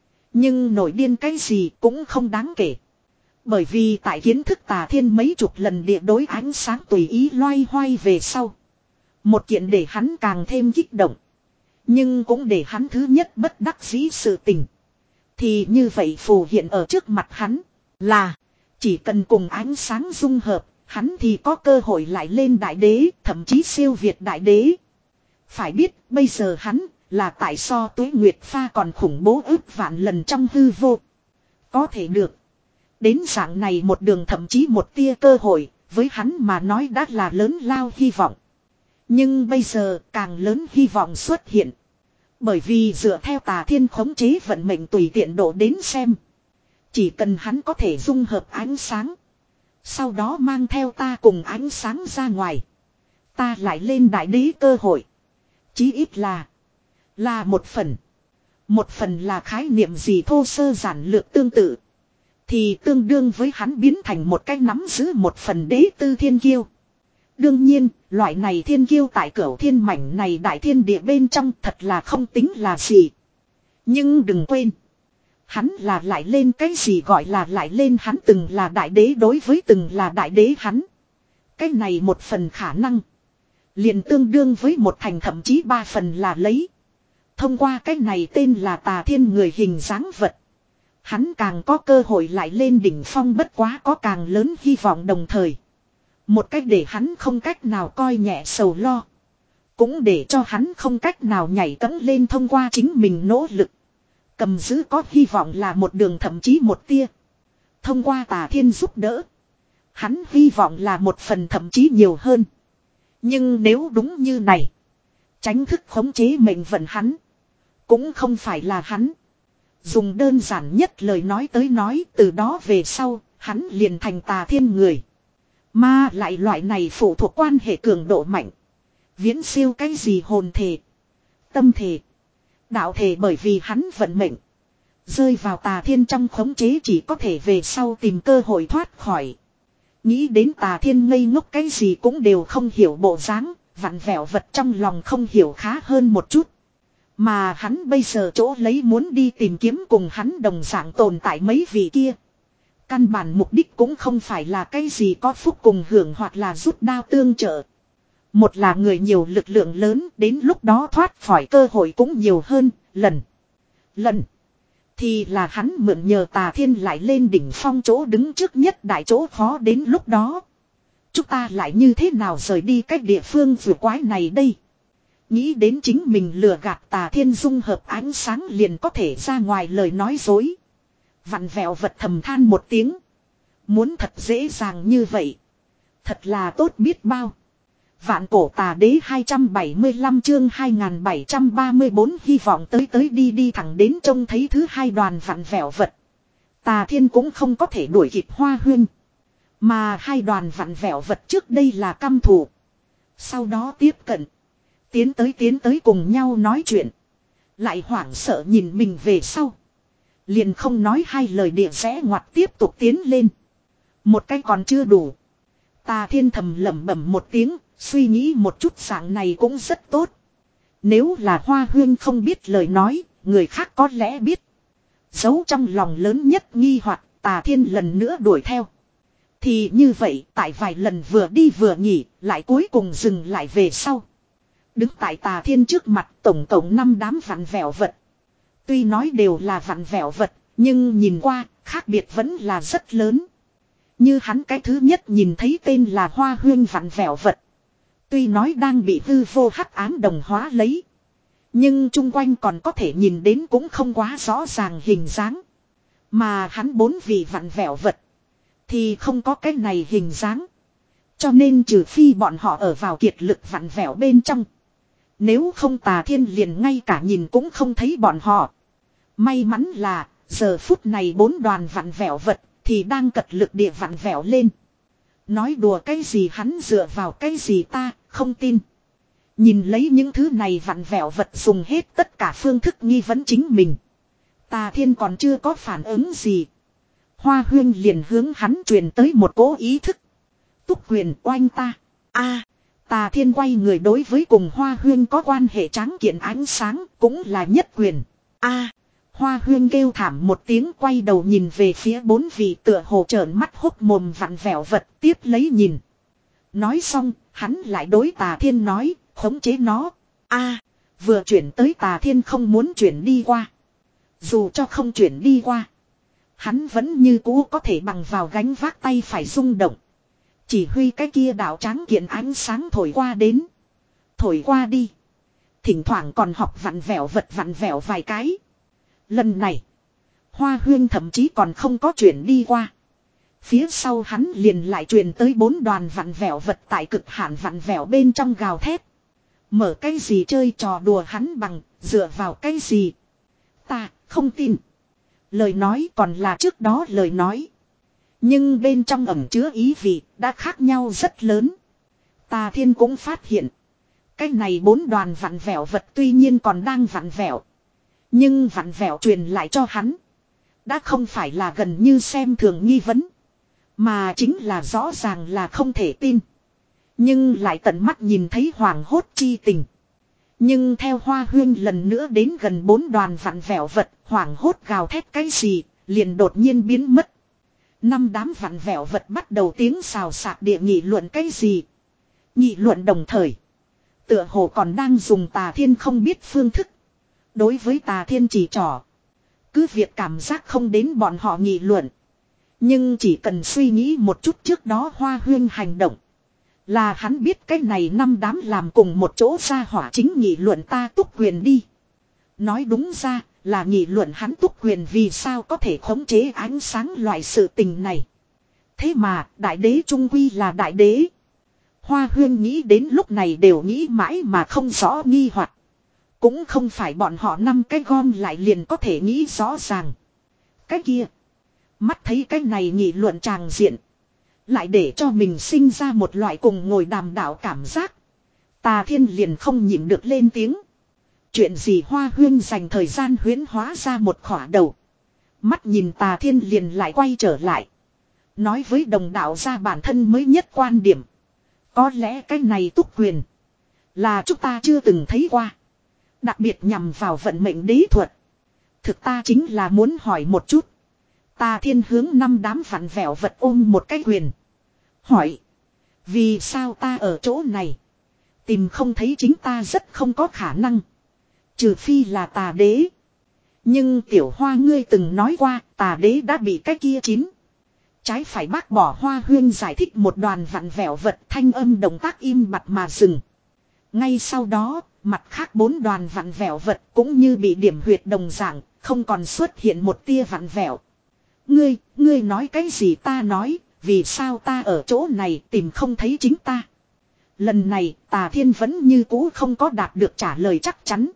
Nhưng nổi điên cái gì cũng không đáng kể. Bởi vì tại kiến thức Tà Thiên mấy chục lần địa đối ánh sáng tùy ý loay hoay về sau. Một kiện để hắn càng thêm kích động. Nhưng cũng để hắn thứ nhất bất đắc dĩ sự tình. Thì như vậy phù hiện ở trước mặt hắn là chỉ cần cùng ánh sáng dung hợp, hắn thì có cơ hội lại lên đại đế, thậm chí siêu việt đại đế. Phải biết bây giờ hắn là tại so Tuế Nguyệt pha còn khủng bố ức vạn lần trong hư vô. Có thể được. Đến dạng này một đường thậm chí một tia cơ hội, với hắn mà nói đã là lớn lao hy vọng. Nhưng bây giờ càng lớn hy vọng xuất hiện. Bởi vì dựa theo Tà Thiên khống chế vận mệnh tùy tiện độ đến xem. Chỉ cần hắn có thể dung hợp ánh sáng. Sau đó mang theo ta cùng ánh sáng ra ngoài. Ta lại lên đại đế cơ hội. Chí ít là. Là một phần. Một phần là khái niệm gì thô sơ giản lược tương tự. Thì tương đương với hắn biến thành một cái nắm giữ một phần đế tư thiên kiêu. Đương nhiên, loại này thiên kiêu tại cửu thiên mảnh này đại thiên địa bên trong thật là không tính là gì. Nhưng đừng quên. Hắn là lại lên cái gì gọi là lại lên hắn từng là đại đế đối với từng là đại đế hắn. Cái này một phần khả năng. Liền tương đương với một thành thậm chí ba phần là lấy. Thông qua cái này tên là Tà Thiên người hình dáng vật. Hắn càng có cơ hội lại lên đỉnh phong bất quá có càng lớn hy vọng đồng thời. Một cách để hắn không cách nào coi nhẹ sầu lo. Cũng để cho hắn không cách nào nhảy cẫng lên thông qua chính mình nỗ lực. Cầm giữ có hy vọng là một đường thậm chí một tia. Thông qua Tà Thiên giúp đỡ. Hắn hy vọng là một phần thậm chí nhiều hơn. Nhưng nếu đúng như này. Tránh thức khống chế mệnh vận hắn. Cũng không phải là hắn. Dùng đơn giản nhất lời nói tới nói từ đó về sau. Hắn liền thành Tà Thiên người. Mà lại loại này phụ thuộc quan hệ cường độ mạnh. Viễn siêu cái gì hồn thể. Tâm thể. Đạo thể bởi vì hắn vận mệnh. Rơi vào Tà Thiên trong khống chế chỉ có thể về sau tìm cơ hội thoát khỏi. Nghĩ đến Tà Thiên ngây ngốc cái gì cũng đều không hiểu bộ dáng. Vặn vẹo vật trong lòng không hiểu khá hơn một chút. Mà hắn bây giờ chỗ lấy muốn đi tìm kiếm cùng hắn đồng dạng tồn tại mấy vị kia. Căn bản mục đích cũng không phải là cái gì có phúc cùng hưởng hoặc là rút đao tương trợ. Một là người nhiều lực lượng lớn đến lúc đó thoát khỏi cơ hội cũng nhiều hơn, lần. Lần. Thì là hắn mượn nhờ Tà Thiên lại lên đỉnh phong chỗ đứng trước nhất đại chỗ khó đến lúc đó. Chúng ta lại như thế nào rời đi cách địa phương vừa quái này đây. Nghĩ đến chính mình lừa gạt Tà Thiên dung hợp ánh sáng liền có thể ra ngoài lời nói dối. Vặn vẹo vật thầm than một tiếng. Muốn thật dễ dàng như vậy. Thật là tốt biết bao. Vạn cổ Tà Đế hai trăm bảy mươi lăm chương hai nghìn bảy trăm ba mươi bốn hy vọng tới tới đi đi thẳng đến trông thấy thứ hai đoàn vặn vẹo vật. Tà Thiên cũng không có thể đuổi kịp Hoa Huyên. Mà hai đoàn vặn vẹo vật trước đây là căm thù. Sau đó tiếp cận. Tiến tới tiến tới cùng nhau nói chuyện. Lại hoảng sợ nhìn mình về sau. Liền không nói hai lời địa rẽ ngoặt tiếp tục tiến lên. Một cái còn chưa đủ. Tà Thiên thầm lẩm bẩm một tiếng. Suy nghĩ một chút dạng này cũng rất tốt. Nếu là Hoa Huyên không biết lời nói. Người khác có lẽ biết. Giấu trong lòng lớn nhất nghi hoặc Tà Thiên lần nữa đuổi theo. Thì như vậy tại vài lần vừa đi vừa nghỉ. Lại cuối cùng dừng lại về sau. Đứng tại Tà Thiên trước mặt tổng cộng năm đám vặn vẹo vật. Tuy nói đều là vặn vẹo vật. Nhưng nhìn qua khác biệt vẫn là rất lớn. Như hắn cái thứ nhất nhìn thấy tên là Hoa Huyên vặn vẹo vật. Tuy nói đang bị hư vô hắc ám đồng hóa lấy. Nhưng chung quanh còn có thể nhìn đến cũng không quá rõ ràng hình dáng. Mà hắn bốn vị vặn vẹo vật. Thì không có cái này hình dáng. Cho nên trừ phi bọn họ ở vào kiệt lực vặn vẹo bên trong. Nếu không Tà Thiên liền ngay cả nhìn cũng không thấy bọn họ. May mắn là giờ phút này bốn đoàn vặn vẹo vật thì đang cật lực địa vặn vẹo lên. Nói đùa cái gì hắn dựa vào cái gì ta không tin. Nhìn lấy những thứ này vặn vẹo vật dùng hết tất cả phương thức nghi vấn chính mình. Tà Thiên còn chưa có phản ứng gì. Hoa Huyên liền hướng hắn truyền tới một cỗ ý thức. Túc Quyền oanh ta. A. Tà Thiên quay người đối với cùng Hoa Huyên có quan hệ tráng kiện ánh sáng cũng là nhất quyền. A. Hoa Huyên kêu thảm một tiếng quay đầu nhìn về phía bốn vị tựa hồ trợn mắt hốc mồm vặn vẹo vật tiếp lấy nhìn. Nói xong, hắn lại đối Tà Thiên nói, khống chế nó. A. Vừa chuyển tới Tà Thiên không muốn chuyển đi qua. Dù cho không chuyển đi qua. Hắn vẫn như cũ có thể bằng vào gánh vác tay phải rung động. Chỉ huy cái kia đạo tráng kiện ánh sáng thổi qua đến. Thổi qua đi. Thỉnh thoảng còn học vặn vẹo vật vặn vẹo vài cái. Lần này. Hoa Huyên thậm chí còn không có chuyển đi qua. Phía sau hắn liền lại truyền tới bốn đoàn vặn vẹo vật tại cực hạn vặn vẹo bên trong gào thét. Mở cái gì chơi trò đùa hắn bằng, dựa vào cái gì? Ta không tin. Lời nói còn là trước đó lời nói. Nhưng bên trong ẩn chứa ý vị đã khác nhau rất lớn. Tà Thiên cũng phát hiện. Cái này bốn đoàn vặn vẹo vật tuy nhiên còn đang vặn vẹo. Nhưng vặn vẹo truyền lại cho hắn. Đã không phải là gần như xem thường nghi vấn. Mà chính là rõ ràng là không thể tin. Nhưng lại tận mắt nhìn thấy hoàng hốt chi tình. Nhưng theo Hoa Huyên lần nữa đến gần bốn đoàn vặn vẹo vật, hoàng hốt gào thét cái gì, liền đột nhiên biến mất. Năm đám vặn vẹo vật bắt đầu tiếng xào xạc địa nghị luận cái gì. Nghị luận đồng thời. Tựa hồ còn đang dùng Tà Thiên không biết phương thức. Đối với Tà Thiên chỉ trỏ. Cứ việc cảm giác không đến bọn họ nghị luận. Nhưng chỉ cần suy nghĩ một chút trước đó Hoa Huyên hành động. Là hắn biết cái này năm đám làm cùng một chỗ ra hỏa chính nghị luận ta túc quyền đi. Nói đúng ra là nghị luận hắn túc quyền vì sao có thể khống chế ánh sáng loại sự tình này. Thế mà đại đế trung quy là đại đế. Hoa Huyên nghĩ đến lúc này đều nghĩ mãi mà không rõ nghi hoặc. Cũng không phải bọn họ năm cái gom lại liền có thể nghĩ rõ ràng. Cái kia. Mắt thấy cái này nghị luận tràng diện. Lại để cho mình sinh ra một loại cùng ngồi đàm đạo cảm giác. Tà Thiên liền không nhịn được lên tiếng. Chuyện gì Hoa Huyên dành thời gian huyễn hóa ra một khỏa đầu. Mắt nhìn Tà Thiên liền lại quay trở lại. Nói với đồng đạo ra bản thân mới nhất quan điểm. Có lẽ cái này túc quyền. Là chúng ta chưa từng thấy qua. Đặc biệt nhằm vào vận mệnh đế thuật. Thực ta chính là muốn hỏi một chút. Tà Thiên hướng năm đám vặn vẹo vật ôm một cái quyền. Hỏi. Vì sao ta ở chỗ này. Tìm không thấy chính ta rất không có khả năng. Trừ phi là tà đế. Nhưng tiểu Hoa ngươi từng nói qua tà đế đã bị cái kia chín. Trái phải bác bỏ Hoa Huyên giải thích một đoàn vặn vẹo vật thanh âm động tác im bặt mà dừng. Ngay sau đó, mặt khác bốn đoàn vặn vẹo vật cũng như bị điểm huyệt đồng dạng, không còn xuất hiện một tia vặn vẹo. Ngươi, ngươi nói cái gì ta nói, vì sao ta ở chỗ này tìm không thấy chính ta. Lần này Tà Thiên vẫn như cũ không có đạt được trả lời chắc chắn.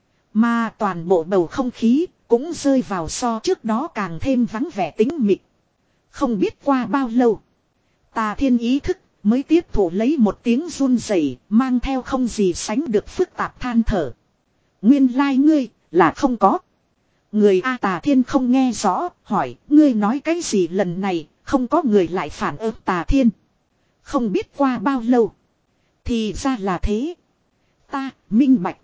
Mà toàn bộ bầu không khí cũng rơi vào so trước đó càng thêm vắng vẻ tĩnh mịch. Không biết qua bao lâu. Tà Thiên ý thức mới tiếp thụ lấy một tiếng run rẩy, mang theo không gì sánh được phức tạp than thở. Nguyên lai like ngươi là không có. Người A Tà Thiên không nghe rõ, hỏi ngươi nói cái gì lần này, không có người lại phản ứng Tà Thiên. Không biết qua bao lâu. Thì ra là thế. Ta, minh bạch.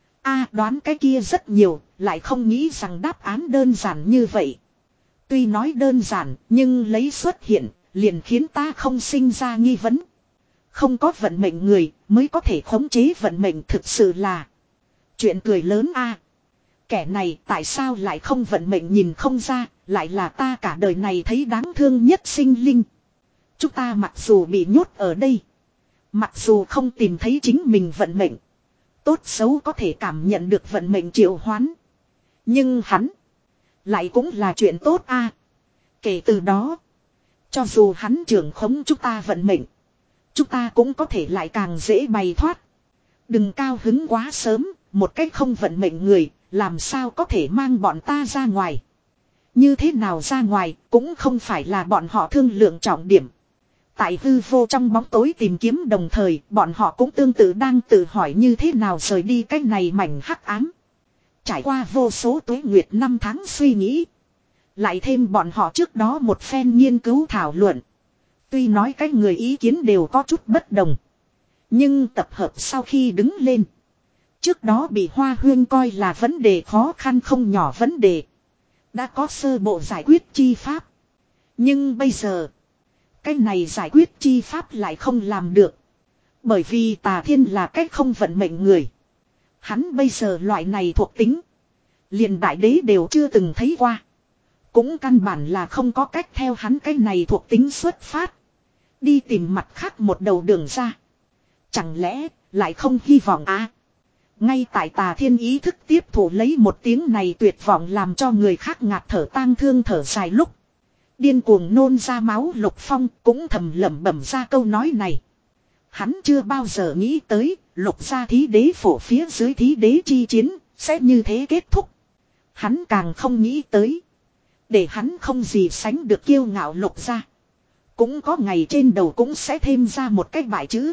A đoán cái kia rất nhiều, lại không nghĩ rằng đáp án đơn giản như vậy. Tuy nói đơn giản, nhưng lấy xuất hiện, liền khiến ta không sinh ra nghi vấn. Không có vận mệnh người, mới có thể khống chế vận mệnh thực sự là chuyện cười lớn a. Kẻ này tại sao lại không vận mệnh nhìn không ra, lại là ta cả đời này thấy đáng thương nhất sinh linh. Chúng ta mặc dù bị nhốt ở đây, mặc dù không tìm thấy chính mình vận mệnh, tốt xấu có thể cảm nhận được vận mệnh triệu hoán. Nhưng hắn lại cũng là chuyện tốt a. Kể từ đó, cho dù hắn trưởng khống chúng ta vận mệnh, chúng ta cũng có thể lại càng dễ bày thoát. Đừng cao hứng quá sớm, một cách không vận mệnh người, làm sao có thể mang bọn ta ra ngoài. Như thế nào ra ngoài, cũng không phải là bọn họ thương lượng trọng điểm. Tại hư vô trong bóng tối tìm kiếm đồng thời, bọn họ cũng tương tự đang tự hỏi như thế nào rời đi cái này mảnh hắc ám. Trải qua vô số tuế nguyệt năm tháng suy nghĩ. Lại thêm bọn họ trước đó một phen nghiên cứu thảo luận. Tuy nói các người ý kiến đều có chút bất đồng. Nhưng tập hợp sau khi đứng lên. Trước đó bị Hoa Huyên coi là vấn đề khó khăn không nhỏ vấn đề. Đã có sơ bộ giải quyết chi pháp. Nhưng bây giờ, cái này giải quyết chi pháp lại không làm được. Bởi vì Tà Thiên là cách không vận mệnh người. Hắn bây giờ loại này thuộc tính, liền đại đế đều chưa từng thấy qua. Cũng căn bản là không có cách theo hắn cái này thuộc tính xuất phát. Đi tìm mặt khác một đầu đường ra. Chẳng lẽ lại không hy vọng à? Ngay tại Tà Thiên ý thức tiếp thủ lấy một tiếng này tuyệt vọng làm cho người khác ngạt thở tang thương thở dài lúc. Điên cuồng nôn ra máu Lục Phong cũng thầm lẩm bẩm ra câu nói này. Hắn chưa bao giờ nghĩ tới Lục gia thí đế phổ phía dưới thí đế chi chiến sẽ như thế kết thúc. Hắn càng không nghĩ tới. Để hắn không gì sánh được kiêu ngạo Lục gia. Cũng có ngày trên đầu cũng sẽ thêm ra một cái bại chữ.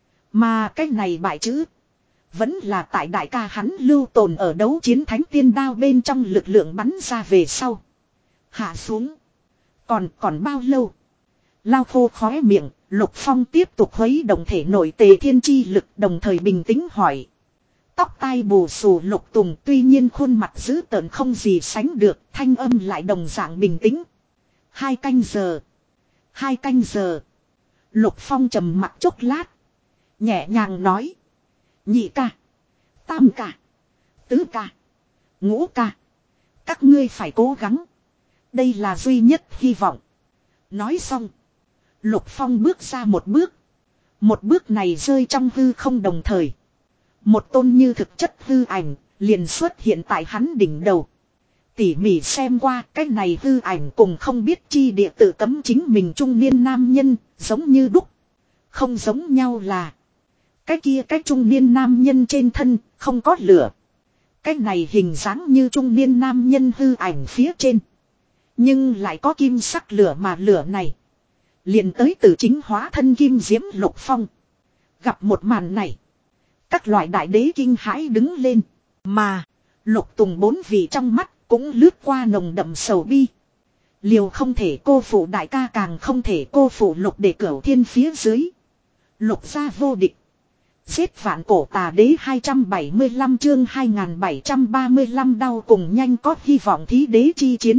Mà cái này bại chữ. Vẫn là tại đại ca hắn lưu tồn ở đấu chiến thánh tiên đao bên trong lực lượng bắn ra về sau. Hạ xuống. Còn còn bao lâu? Lao khô khóe miệng, Lục Phong tiếp tục khuấy động thể nội tề thiên chi lực đồng thời bình tĩnh hỏi. Tóc tai bù xù Lục Tùng tuy nhiên khuôn mặt dữ tợn không gì sánh được, thanh âm lại đồng dạng bình tĩnh. Hai canh giờ. Hai canh giờ. Lục Phong trầm mặt chốc lát. Nhẹ nhàng nói. Nhị ca. Tam ca. Tứ ca. Ngũ ca. Các ngươi phải cố gắng. Đây là duy nhất hy vọng. Nói xong. Lục Phong bước ra một bước. Một bước này rơi trong hư không đồng thời. Một tôn như thực chất hư ảnh liền xuất hiện tại hắn đỉnh đầu. Tỉ mỉ xem qua cái này hư ảnh cùng không biết chi địa tự cấm chính mình trung niên nam nhân giống như đúc. Không giống nhau là. Cái kia cái trung niên nam nhân trên thân không có lửa. Cái này hình dáng như trung niên nam nhân hư ảnh phía trên. Nhưng lại có kim sắc lửa mà lửa này. Liền tới từ chính hóa thân kim diễm Lục Phong. Gặp một màn này. Các loại đại đế kinh hãi đứng lên. Mà Lục Tùng bốn vị trong mắt cũng lướt qua nồng đậm sầu bi. Liều không thể cô phụ đại ca càng không thể cô phụ Lục để cửu thiên phía dưới. Lục gia vô địch. Giết vạn cổ tà đế hai trăm bảy mươi lăm chương hai nghìn bảy trăm ba mươi lăm đau cùng nhanh có hy vọng thí đế chi chiến.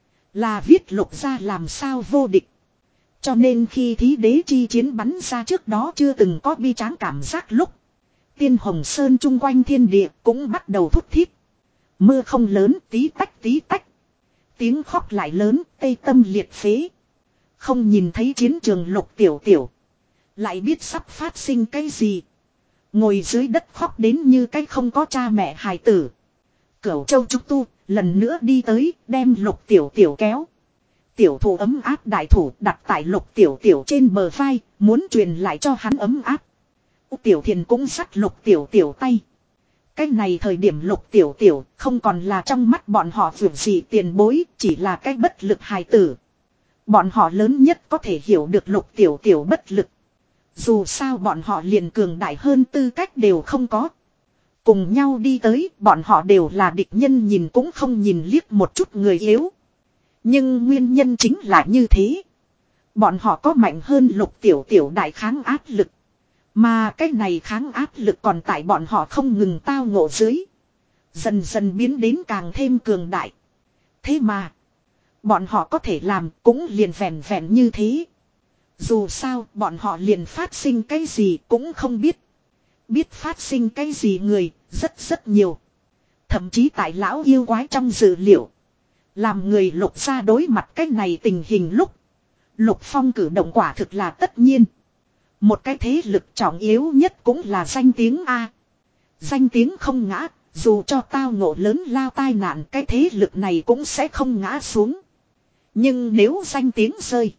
Là viết Lục gia làm sao vô địch. Cho nên khi thí đế chi chiến bắn ra trước đó chưa từng có bi tráng cảm giác lúc. Tiên Hồng Sơn chung quanh thiên địa cũng bắt đầu thút thít. Mưa không lớn tí tách tí tách. Tiếng khóc lại lớn tê tâm liệt phế. Không nhìn thấy chiến trường Lục tiểu tiểu. Lại biết sắp phát sinh cái gì. Ngồi dưới đất khóc đến như cái không có cha mẹ hài tử. Cửu Châu Trúc Tu lần nữa đi tới đem Lục tiểu tiểu kéo. Tiểu thủ ấm áp đại thủ đặt tại Lục tiểu tiểu trên bờ vai, muốn truyền lại cho hắn ấm áp. Tiểu Thiền cũng dắt Lục tiểu tiểu tay. Cái này thời điểm Lục tiểu tiểu không còn là trong mắt bọn họ vượt gì tiền bối, chỉ là cái bất lực hài tử. Bọn họ lớn nhất có thể hiểu được Lục tiểu tiểu bất lực. Dù sao bọn họ liền cường đại hơn tư cách đều không có. Cùng nhau đi tới, bọn họ đều là địch nhân nhìn cũng không nhìn liếc một chút người yếu. Nhưng nguyên nhân chính là như thế. Bọn họ có mạnh hơn Lục tiểu tiểu đại kháng áp lực. Mà cái này kháng áp lực còn tại bọn họ không ngừng tao ngộ dưới. Dần dần biến đến càng thêm cường đại. Thế mà, bọn họ có thể làm cũng liền vẹn vẹn như thế. Dù sao bọn họ liền phát sinh cái gì cũng không biết. Biết phát sinh cái gì người rất rất nhiều. Thậm chí tại lão yêu quái trong dự liệu. Làm người Lục gia đối mặt cái này tình hình lúc. Lục Phong cử động quả thực là tất nhiên. Một cái thế lực trọng yếu nhất cũng là danh tiếng A. Danh tiếng không ngã, dù cho tao ngộ lớn lao tai nạn cái thế lực này cũng sẽ không ngã xuống. Nhưng nếu danh tiếng rơi,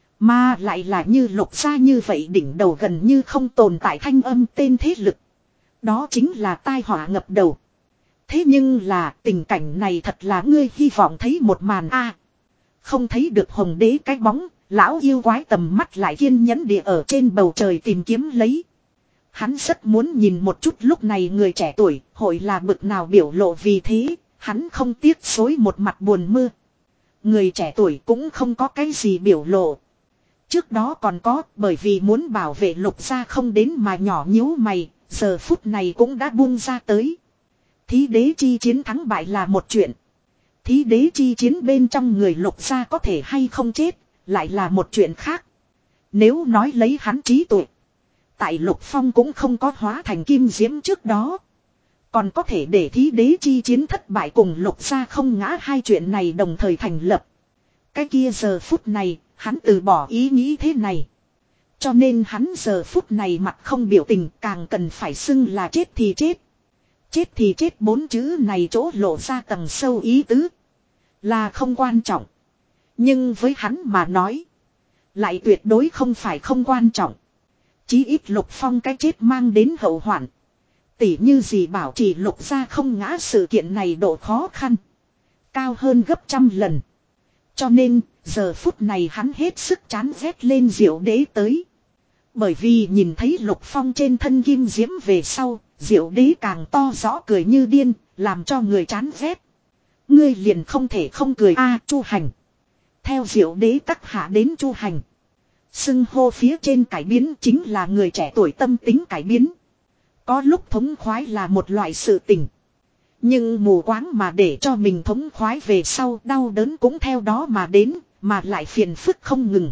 mà lại là như Lục gia như vậy đỉnh đầu gần như không tồn tại thanh âm tên thế lực. Đó chính là tai họa ngập đầu. Thế nhưng là tình cảnh này thật là ngươi hy vọng thấy một màn A. Không thấy được hồng đế cái bóng. Lão yêu quái tầm mắt lại kiên nhẫn địa ở trên bầu trời tìm kiếm lấy. Hắn rất muốn nhìn một chút lúc này người trẻ tuổi hội là bực nào biểu lộ vì thế, hắn không tiếc xối một mặt buồn mưa. Người trẻ tuổi cũng không có cái gì biểu lộ. Trước đó còn có bởi vì muốn bảo vệ Lục gia không đến mà nhỏ nhíu mày, giờ phút này cũng đã buông ra tới. Thí đế chi chiến thắng bại là một chuyện. Thí đế chi chiến bên trong người Lục gia có thể hay không chết. Lại là một chuyện khác. Nếu nói lấy hắn trí tuệ. Tại Lục Phong cũng không có hóa thành kim diễm trước đó. Còn có thể để thí đế chi chiến thất bại cùng Lục gia không ngã hai chuyện này đồng thời thành lập. Cái kia giờ phút này, hắn từ bỏ ý nghĩ thế này. Cho nên hắn giờ phút này mặt không biểu tình càng cần phải xưng là chết thì chết. Chết thì chết bốn chữ này chỗ lộ ra tầng sâu ý tứ. Là không quan trọng. Nhưng với hắn mà nói. Lại tuyệt đối không phải không quan trọng. Chí ít Lục Phong cái chết mang đến hậu hoạn. Tỉ như gì bảo trì Lục gia không ngã sự kiện này độ khó khăn. Cao hơn gấp trăm lần. Cho nên giờ phút này hắn hết sức chán ghét lên Diệu Đế tới. Bởi vì nhìn thấy Lục Phong trên thân kim diễm về sau. Diệu Đế càng to rõ cười như điên. Làm cho người chán ghét. Ngươi liền không thể không cười a Chu Hành. Theo Diệu Đế tắc hạ đến Chu Hành. Xưng hô phía trên cải biến chính là người trẻ tuổi tâm tính cải biến. Có lúc thống khoái là một loại sự tình. Nhưng mù quáng mà để cho mình thống khoái về sau đau đớn cũng theo đó mà đến, mà lại phiền phức không ngừng.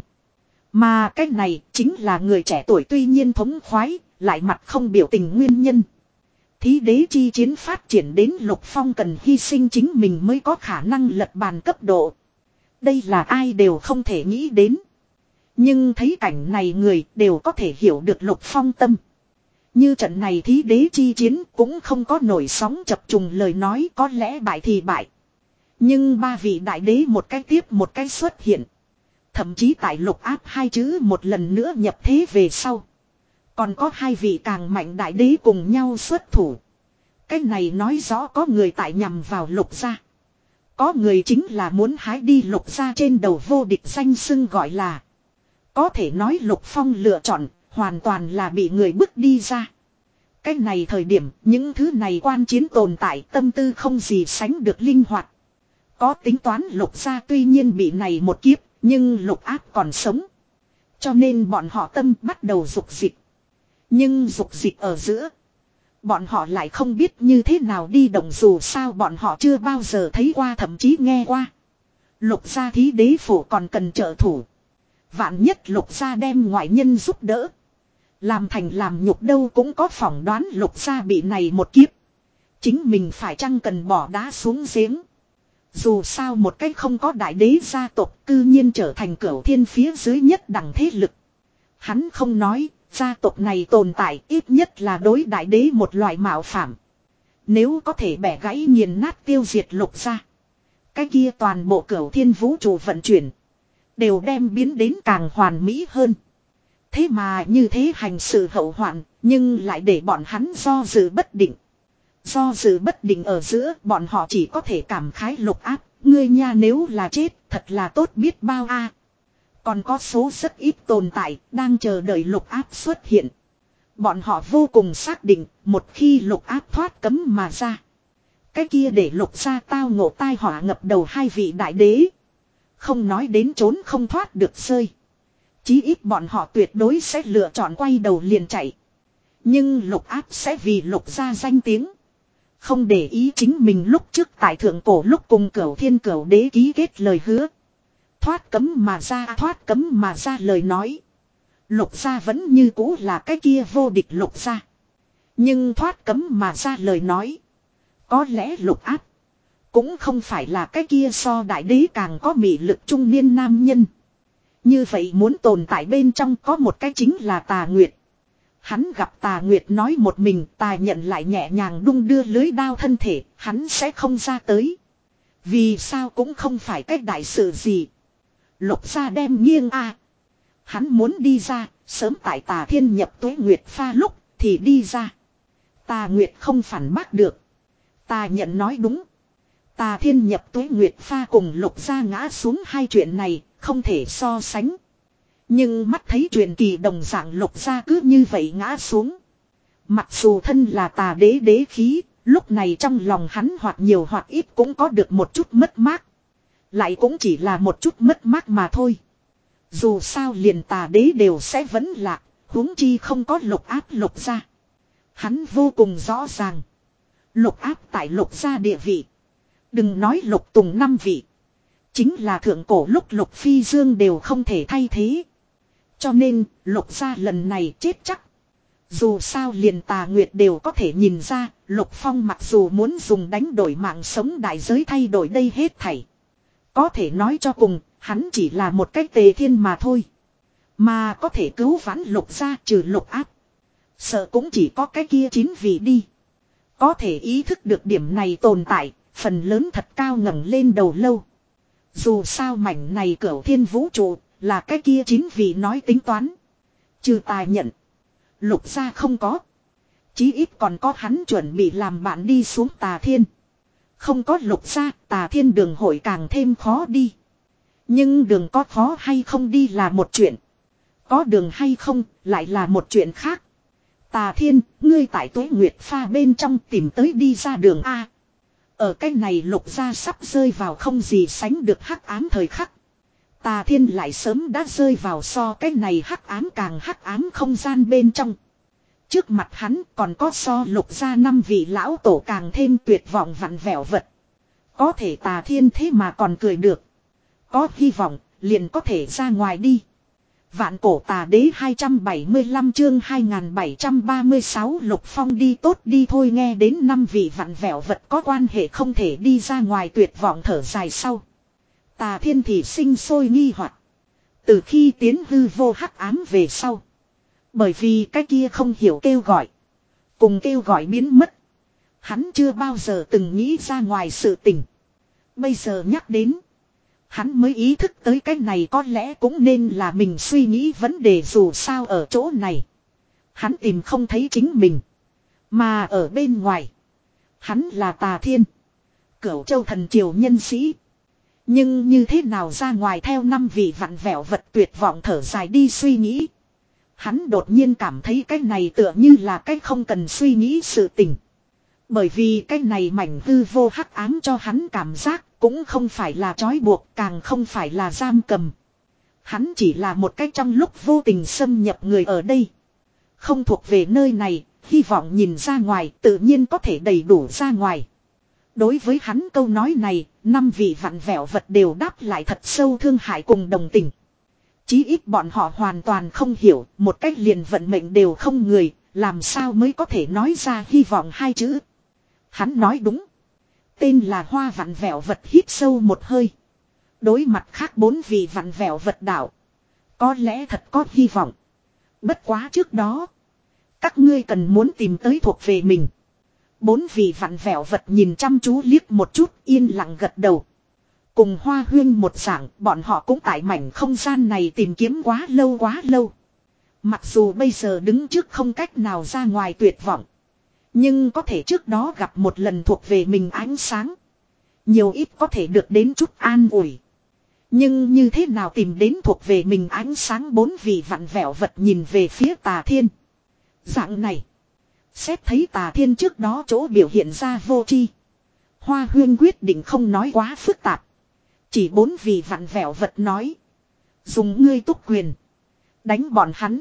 Mà cái này chính là người trẻ tuổi tuy nhiên thống khoái, lại mặt không biểu tình nguyên nhân. Thí đế chi chiến phát triển đến Lục Phong cần hy sinh chính mình mới có khả năng lật bàn cấp độ. Đây là ai đều không thể nghĩ đến. Nhưng thấy cảnh này người đều có thể hiểu được Lục Phong tâm. Như trận này thí đế chi chiến cũng không có nổi sóng chập trùng lời nói có lẽ bại thì bại. Nhưng ba vị đại đế một cái tiếp một cái xuất hiện. Thậm chí tại Lục Áp hai chữ một lần nữa nhập thế về sau. Còn có hai vị càng mạnh đại đế cùng nhau xuất thủ. Cái này nói rõ có người tại nhằm vào Lục gia. Có người chính là muốn hái đi Lục gia trên đầu vô địch danh xưng gọi là. Có thể nói Lục Phong lựa chọn hoàn toàn là bị người bước đi ra. Cái này thời điểm những thứ này quan chiến tồn tại tâm tư không gì sánh được linh hoạt. Có tính toán Lục gia tuy nhiên bị này một kiếp nhưng Lục Áp còn sống. Cho nên bọn họ tâm bắt đầu dục dịch. Nhưng dục dịch ở giữa. Bọn họ lại không biết như thế nào đi động dù sao bọn họ chưa bao giờ thấy qua thậm chí nghe qua. Lục gia thí đế phủ còn cần trợ thủ. Vạn nhất Lục gia đem ngoại nhân giúp đỡ. Làm thành làm nhục đâu cũng có phỏng đoán Lục gia bị này một kiếp. Chính mình phải chăng cần bỏ đá xuống giếng. Dù sao một cách không có đại đế gia tộc cư nhiên trở thành cửu thiên phía dưới nhất đẳng thế lực. Hắn không nói, gia tộc này tồn tại ít nhất là đối đại đế một loại mạo phạm. Nếu có thể bẻ gãy nghiền nát tiêu diệt Lục gia. Cái kia toàn bộ cửu thiên vũ trụ vận chuyển. Đều đem biến đến càng hoàn mỹ hơn. Thế mà như thế hành sự hậu hoạn, nhưng lại để bọn hắn do dự bất định. Do dự bất định ở giữa bọn họ chỉ có thể cảm khái Lục Áp, ngươi nha nếu là chết thật là tốt biết bao a. Còn có số rất ít tồn tại đang chờ đợi Lục Áp xuất hiện. Bọn họ vô cùng xác định một khi Lục Áp thoát cấm mà ra. Cái kia để Lục gia tao ngộ tai họa ngập đầu hai vị đại đế. Không nói đến trốn không thoát được rơi. Chí ít bọn họ tuyệt đối sẽ lựa chọn quay đầu liền chạy. Nhưng Lục Áp sẽ vì Lục gia danh tiếng. Không để ý chính mình lúc trước tại thượng cổ lúc cùng cửu thiên cửu đế ký kết lời hứa. Thoát cấm mà ra thoát cấm mà ra lời nói. Lục gia vẫn như cũ là cái kia vô địch Lục gia. Nhưng thoát cấm mà ra lời nói. Có lẽ Lục Áp. Cũng không phải là cái kia so đại đế càng có mị lực trung niên nam nhân. Như vậy muốn tồn tại bên trong có một cái chính là Tà Nguyệt. Hắn gặp Tà Nguyệt nói một mình Tà nhận lại nhẹ nhàng đung đưa lưới đao thân thể, hắn sẽ không ra tới. Vì sao cũng không phải cách đại sự gì. Lục gia đem nghiêng a. Hắn muốn đi ra, sớm tại Tà Thiên nhập Tuế Nguyệt pha lúc thì đi ra. Tà Nguyệt không phản bác được. Tà nhận nói đúng. Tà Thiên nhập Tuế Nguyệt pha cùng Lục gia ngã xuống hai chuyện này không thể so sánh. Nhưng mắt thấy truyền kỳ đồng dạng Lục gia cứ như vậy ngã xuống. Mặc dù thân là Tà đế đế khí, lúc này trong lòng hắn hoặc nhiều hoặc ít cũng có được một chút mất mát. Lại cũng chỉ là một chút mất mát mà thôi. Dù sao liền Tà đế đều sẽ vẫn lạc, huống chi không có Lục Áp Lục gia. Hắn vô cùng rõ ràng. Lục Áp tại Lục gia địa vị. Đừng nói Lục Tùng năm vị. Chính là thượng cổ lúc Lục Phi Dương đều không thể thay thế. Cho nên Lục gia lần này chết chắc. Dù sao liền Tà Nguyệt đều có thể nhìn ra Lục Phong mặc dù muốn dùng đánh đổi mạng sống đại giới thay đổi đây hết thảy. Có thể nói cho cùng hắn chỉ là một cách tề thiên mà thôi. Mà có thể cứu vãn Lục gia trừ Lục Áp. Sợ cũng chỉ có cái kia chín vị đi. Có thể ý thức được điểm này tồn tại. Phần lớn thật cao ngẩng lên đầu lâu. Dù sao mảnh này cửu thiên vũ trụ là cái kia chín vị nói tính toán. Trừ tài nhận. Lục gia không có. Chí ít còn có hắn chuẩn bị làm bạn đi xuống tà thiên. Không có lục gia, tà thiên đường hội càng thêm khó đi. Nhưng đường có khó hay không đi là một chuyện. Có đường hay không lại là một chuyện khác. Tà thiên, ngươi tại Tuế Nguyệt pha bên trong tìm tới đi ra đường A. Ở cái này lục gia sắp rơi vào không gì sánh được hắc ám thời khắc. Tà thiên lại sớm đã rơi vào so cái này hắc ám càng hắc ám không gian bên trong. Trước mặt hắn còn có so lục gia năm vị lão tổ càng thêm tuyệt vọng vặn vẹo vật. Có thể tà thiên thế mà còn cười được. Có hy vọng, liền có thể ra ngoài đi. Vạn cổ tà đế hai trăm bảy mươi lăm chương hai nghìn bảy trăm ba mươi sáu Lục Phong đi tốt đi thôi nghe đến năm vị vặn vẹo vật có quan hệ không thể đi ra ngoài tuyệt vọng thở dài sau. Tà thiên thì sinh sôi nghi hoặc. Từ khi tiến hư vô hắc ám về sau. Bởi vì cái kia không hiểu kêu gọi. Cùng kêu gọi biến mất. Hắn chưa bao giờ từng nghĩ ra ngoài sự tình. Bây giờ nhắc đến. Hắn mới ý thức tới cái này có lẽ cũng nên là mình suy nghĩ vấn đề dù sao ở chỗ này. Hắn tìm không thấy chính mình. Mà ở bên ngoài. Hắn là tà thiên. Cửu châu thần triều nhân sĩ. Nhưng như thế nào ra ngoài theo năm vị vặn vẹo vật tuyệt vọng thở dài đi suy nghĩ. Hắn đột nhiên cảm thấy cái này tựa như là cái không cần suy nghĩ sự tình. Bởi vì cái này mảnh hư vô hắc ám cho hắn cảm giác cũng không phải là trói buộc, càng không phải là giam cầm. Hắn chỉ là một cái trong lúc vô tình xâm nhập người ở đây. Không thuộc về nơi này, hy vọng nhìn ra ngoài tự nhiên có thể đầy đủ ra ngoài. Đối với hắn câu nói này, năm vị vặn vẹo vật đều đáp lại thật sâu thương hại cùng đồng tình. Chí ít bọn họ hoàn toàn không hiểu, một cách liền vận mệnh đều không người, làm sao mới có thể nói ra hy vọng hai chữ. Hắn nói đúng. Tên là hoa vặn vẹo vật hít sâu một hơi. Đối mặt khác bốn vị vặn vẹo vật đạo. Có lẽ thật có hy vọng. Bất quá trước đó. Các ngươi cần muốn tìm tới thuộc về mình. Bốn vị vặn vẹo vật nhìn chăm chú liếc một chút yên lặng gật đầu. Cùng Hoa Huyên một dạng bọn họ cũng tại mảnh không gian này tìm kiếm quá lâu quá lâu. Mặc dù bây giờ đứng trước không cách nào ra ngoài tuyệt vọng. Nhưng có thể trước đó gặp một lần thuộc về mình ánh sáng. Nhiều ít có thể được đến chút an ủi. Nhưng như thế nào tìm đến thuộc về mình ánh sáng bốn vị vặn vẹo vật nhìn về phía tà thiên. Dạng này. Xét thấy tà thiên trước đó chỗ biểu hiện ra vô tri. Hoa Huyên quyết định không nói quá phức tạp. Chỉ bốn vị vặn vẹo vật nói. Dùng ngươi túc quyền. Đánh bọn hắn.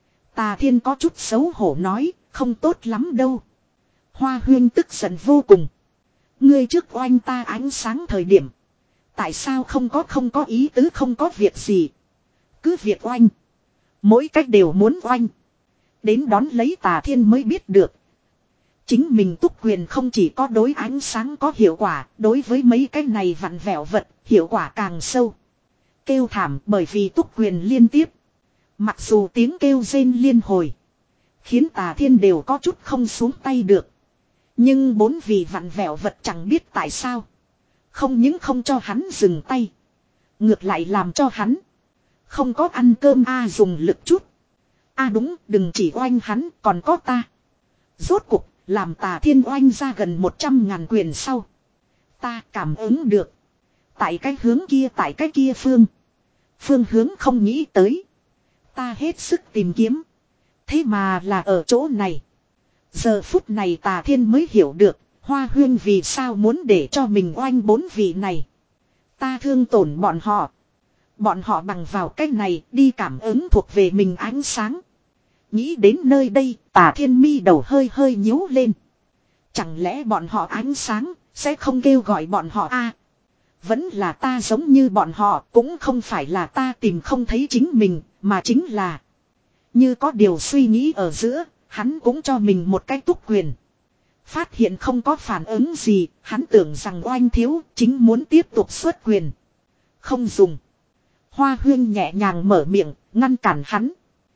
Tà thiên có chút xấu hổ nói. Không tốt lắm đâu. Hoa Huyên tức giận vô cùng. Ngươi trước oanh ta ánh sáng thời điểm. Tại sao không có không có ý tứ không có việc gì. Cứ việc oanh. Mỗi cách đều muốn oanh. Đến đón lấy tà thiên mới biết được. Chính mình túc quyền không chỉ có đối ánh sáng có hiệu quả. Đối với mấy cái này vặn vẹo vật. Hiệu quả càng sâu. Kêu thảm bởi vì túc quyền liên tiếp. Mặc dù tiếng kêu rên liên hồi. Khiến tà thiên đều có chút không xuống tay được. Nhưng bốn vị vặn vẹo vật chẳng biết tại sao. Không những không cho hắn dừng tay. Ngược lại làm cho hắn. Không có ăn cơm a dùng lực chút. A đúng đừng chỉ oanh hắn còn có ta. Rốt cục làm tà thiên oanh ra gần một trăm ngàn quyền sau. Ta cảm ứng được. Tại cái hướng kia tại cái kia phương. Phương hướng không nghĩ tới. Ta hết sức tìm kiếm. Thế mà là ở chỗ này. Giờ phút này tà thiên mới hiểu được. Hoa Huyên vì sao muốn để cho mình oanh bốn vị này. Ta thương tổn bọn họ. Bọn họ bằng vào cách này đi cảm ứng thuộc về mình ánh sáng. Nghĩ đến nơi đây tà thiên mi đầu hơi hơi nhíu lên. Chẳng lẽ bọn họ ánh sáng sẽ không kêu gọi bọn họ a? Vẫn là ta giống như bọn họ cũng không phải là ta tìm không thấy chính mình mà chính là. Như có điều suy nghĩ ở giữa hắn cũng cho mình một cái túc quyền. Phát hiện không có phản ứng gì, hắn tưởng rằng oanh thiếu, chính muốn tiếp tục xuất quyền. Không dùng. Hoa Huyên nhẹ nhàng mở miệng, ngăn cản hắn.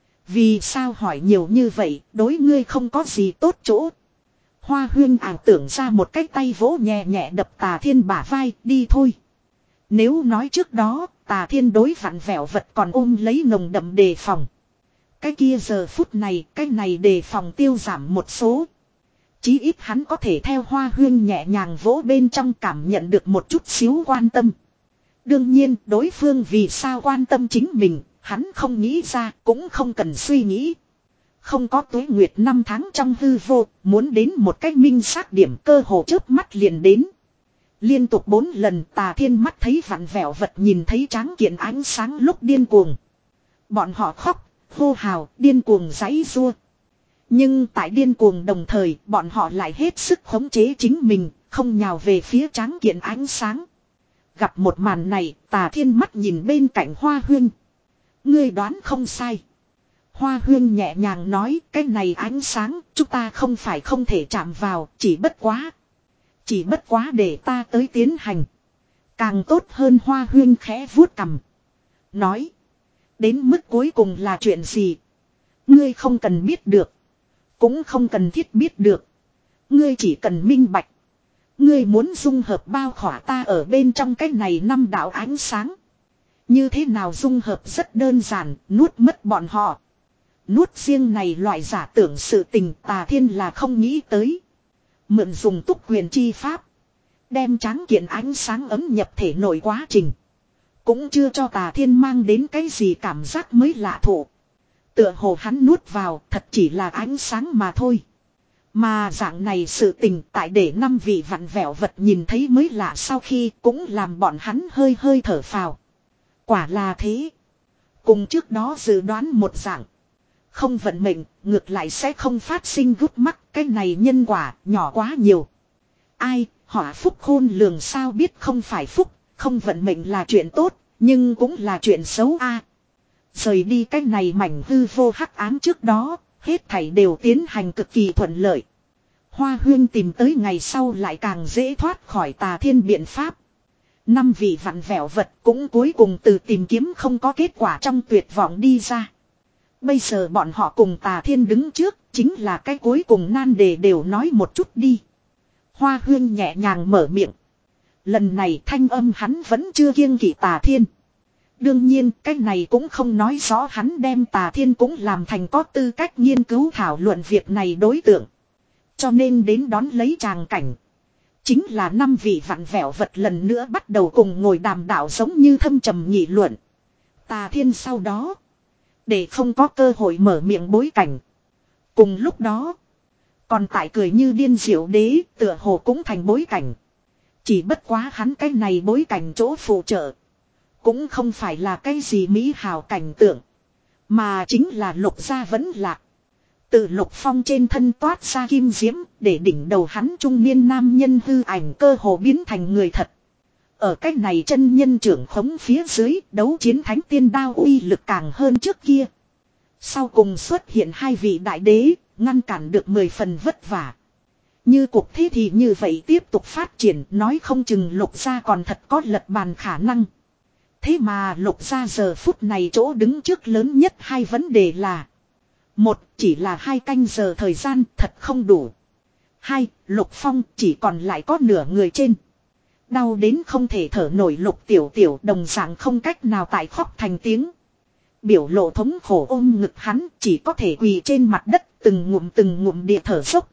Vì sao hỏi nhiều như vậy, đối ngươi không có gì tốt chỗ. Hoa Huyên ảo tưởng ra một cái tay vỗ nhẹ nhẹ đập tà thiên bả vai, đi thôi. Nếu nói trước đó, Tà Thiên đối vặn vẹo vật còn ôm lấy nồng đậm đề phòng. Cái kia giờ phút này, cái này đề phòng tiêu giảm một số. Chí ít hắn có thể theo Hoa Huyên nhẹ nhàng vỗ bên trong cảm nhận được một chút xíu quan tâm. Đương nhiên, đối phương vì sao quan tâm chính mình, hắn không nghĩ ra, cũng không cần suy nghĩ. Không có tuế nguyệt năm tháng trong hư vô, muốn đến một cách minh xác điểm cơ hồ chớp mắt liền đến. Liên tục bốn lần Tà Thiên mắt thấy vặn vẹo vật nhìn thấy tráng kiện ánh sáng lúc điên cuồng. Bọn họ khóc, hô hào, điên cuồng giãy giụa. Nhưng tại điên cuồng đồng thời, bọn họ lại hết sức khống chế chính mình, không nhào về phía tráng kiện ánh sáng. Gặp một màn này, Tà Thiên mắt nhìn bên cạnh Hoa Huyên. Ngươi đoán không sai. Hoa Huyên nhẹ nhàng nói, cái này ánh sáng, chúng ta không phải không thể chạm vào, chỉ bất quá. Chỉ bất quá để ta tới tiến hành. Càng tốt hơn. Hoa Huyên khẽ vuốt cằm. Nói. Đến mức cuối cùng là chuyện gì? Ngươi không cần biết được. Cũng không cần thiết biết được. Ngươi chỉ cần minh bạch. Ngươi muốn dung hợp bao khỏa ta ở bên trong cái này năm đạo ánh sáng. Như thế nào dung hợp rất đơn giản, nuốt mất bọn họ. Nuốt riêng này loại giả tưởng sự tình Tà Thiên là không nghĩ tới. Mượn dùng túc quyền chi pháp. Đem tráng kiện ánh sáng ấm nhập thể nội quá trình. Cũng chưa cho Tà Thiên mang đến cái gì cảm giác mới lạ thụ. Tựa hồ hắn nuốt vào thật chỉ là ánh sáng mà thôi. Mà dạng này sự tình tại để năm vị vặn vẹo vật nhìn thấy mới lạ sau khi cũng làm bọn hắn hơi hơi thở phào. Quả là thế. Cùng trước đó dự đoán một dạng. Không vận mệnh, ngược lại sẽ không phát sinh gút mắc, cái này nhân quả nhỏ quá nhiều. Ai, họa phúc khôn lường sao biết không phải phúc, không vận mệnh là chuyện tốt, nhưng cũng là chuyện xấu a. Rời đi cái này mảnh hư vô hắc ám trước đó, hết thảy đều tiến hành cực kỳ thuận lợi. Hoa Huyên tìm tới ngày sau lại càng dễ thoát khỏi Tà Thiên biện pháp. Năm vị vặn vẹo vật cũng cuối cùng từ tìm kiếm không có kết quả trong tuyệt vọng đi ra. Bây giờ bọn họ cùng Tà Thiên đứng trước, chính là cái cuối cùng nan đề đều nói một chút đi. Hoa Huyên nhẹ nhàng mở miệng. Lần này thanh âm hắn vẫn chưa kiêng kỵ Tà Thiên. Đương nhiên cái này cũng không nói rõ hắn đem Tà Thiên cũng làm thành có tư cách nghiên cứu thảo luận việc này đối tượng. Cho nên đến đón lấy tràng cảnh. Chính là năm vị vặn vẹo vật lần nữa bắt đầu cùng ngồi đàm đạo giống như thâm trầm nghị luận. Tà Thiên sau đó. Để không có cơ hội mở miệng bối cảnh. Cùng lúc đó. Còn tại cười như điên diệu đế tựa hồ cũng thành bối cảnh. Chỉ bất quá hắn cái này bối cảnh chỗ phụ trợ. Cũng không phải là cái gì mỹ hào cảnh tượng. Mà chính là Lục Gia vẫn lạc. Từ Lục Phong trên thân toát ra kim diễm. Để đỉnh đầu hắn trung niên nam nhân hư ảnh cơ hồ biến thành người thật. Ở cái này chân nhân trưởng khống phía dưới đấu chiến thánh tiên đao uy lực càng hơn trước kia. Sau cùng xuất hiện hai vị đại đế, ngăn cản được mười phần vất vả. Như cuộc thế thì như vậy tiếp tục phát triển, nói không chừng Lục Gia còn thật có lật bàn khả năng. Thế mà Lục Gia giờ phút này chỗ đứng trước lớn nhất hai vấn đề là. Một, chỉ là hai canh giờ thời gian thật không đủ. Hai, Lục Phong chỉ còn lại có nửa người trên. Đau đến không thể thở nổi Lục Tiểu Tiểu đồng dạng không cách nào tại khóc thành tiếng. Biểu lộ thống khổ ôm ngực hắn chỉ có thể quỳ trên mặt đất từng ngụm từng ngụm địa thở dốc.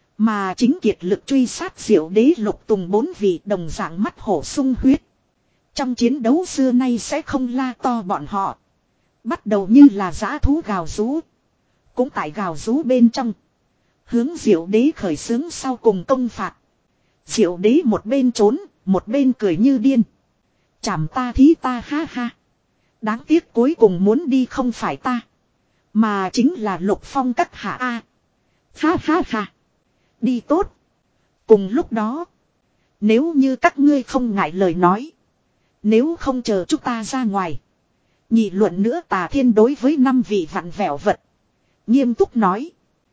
Mà chính kiệt lực truy sát Diệu Đế Lục Tùng bốn vị đồng dạng mắt hổ sung huyết. Trong chiến đấu xưa nay sẽ không la to bọn họ. Bắt đầu như là dã thú gào rú. Cũng tại gào rú bên trong. Hướng Diệu Đế khởi xướng sau cùng công phạt. Diệu Đế một bên trốn, một bên cười như điên. Chảm ta thí ta ha ha. Đáng tiếc cuối cùng muốn đi không phải ta. Mà chính là Lục Phong các hạ A. Ha ha ha. Đi tốt. Cùng lúc đó. Nếu như các ngươi không ngại lời nói. Nếu không chờ chúng ta ra ngoài. Nhị luận nữa Tà Thiên đối với năm vị vặn vẹo vật. Nghiêm túc nói.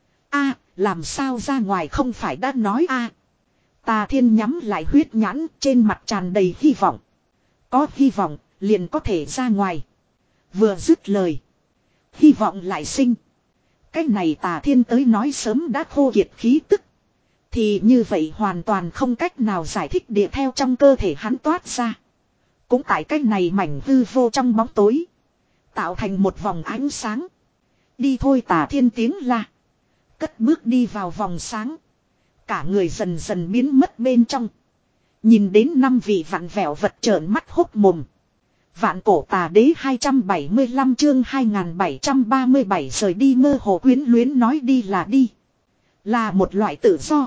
A, làm sao ra ngoài không phải đã nói a. Tà Thiên nhắm lại huyết nhãn trên mặt tràn đầy hy vọng. Có hy vọng liền có thể ra ngoài. Vừa dứt lời. Hy vọng lại sinh. Cái này Tà Thiên tới nói sớm đã khô kiệt khí tức. Thì như vậy hoàn toàn không cách nào giải thích địa theo trong cơ thể hắn toát ra. Cũng tại cái này mảnh hư vô trong bóng tối. Tạo thành một vòng ánh sáng. Đi thôi Tà Thiên tiếng la. Cất bước đi vào vòng sáng. Cả người dần dần biến mất bên trong. Nhìn đến năm vị vặn vẹo vật trợn mắt hốc mồm. Vạn cổ tà đế hai trăm bảy mươi lăm chương hai nghìn bảy trăm ba mươi bảy rời đi mơ hồ quyến luyến nói đi là đi. Là một loại tự do.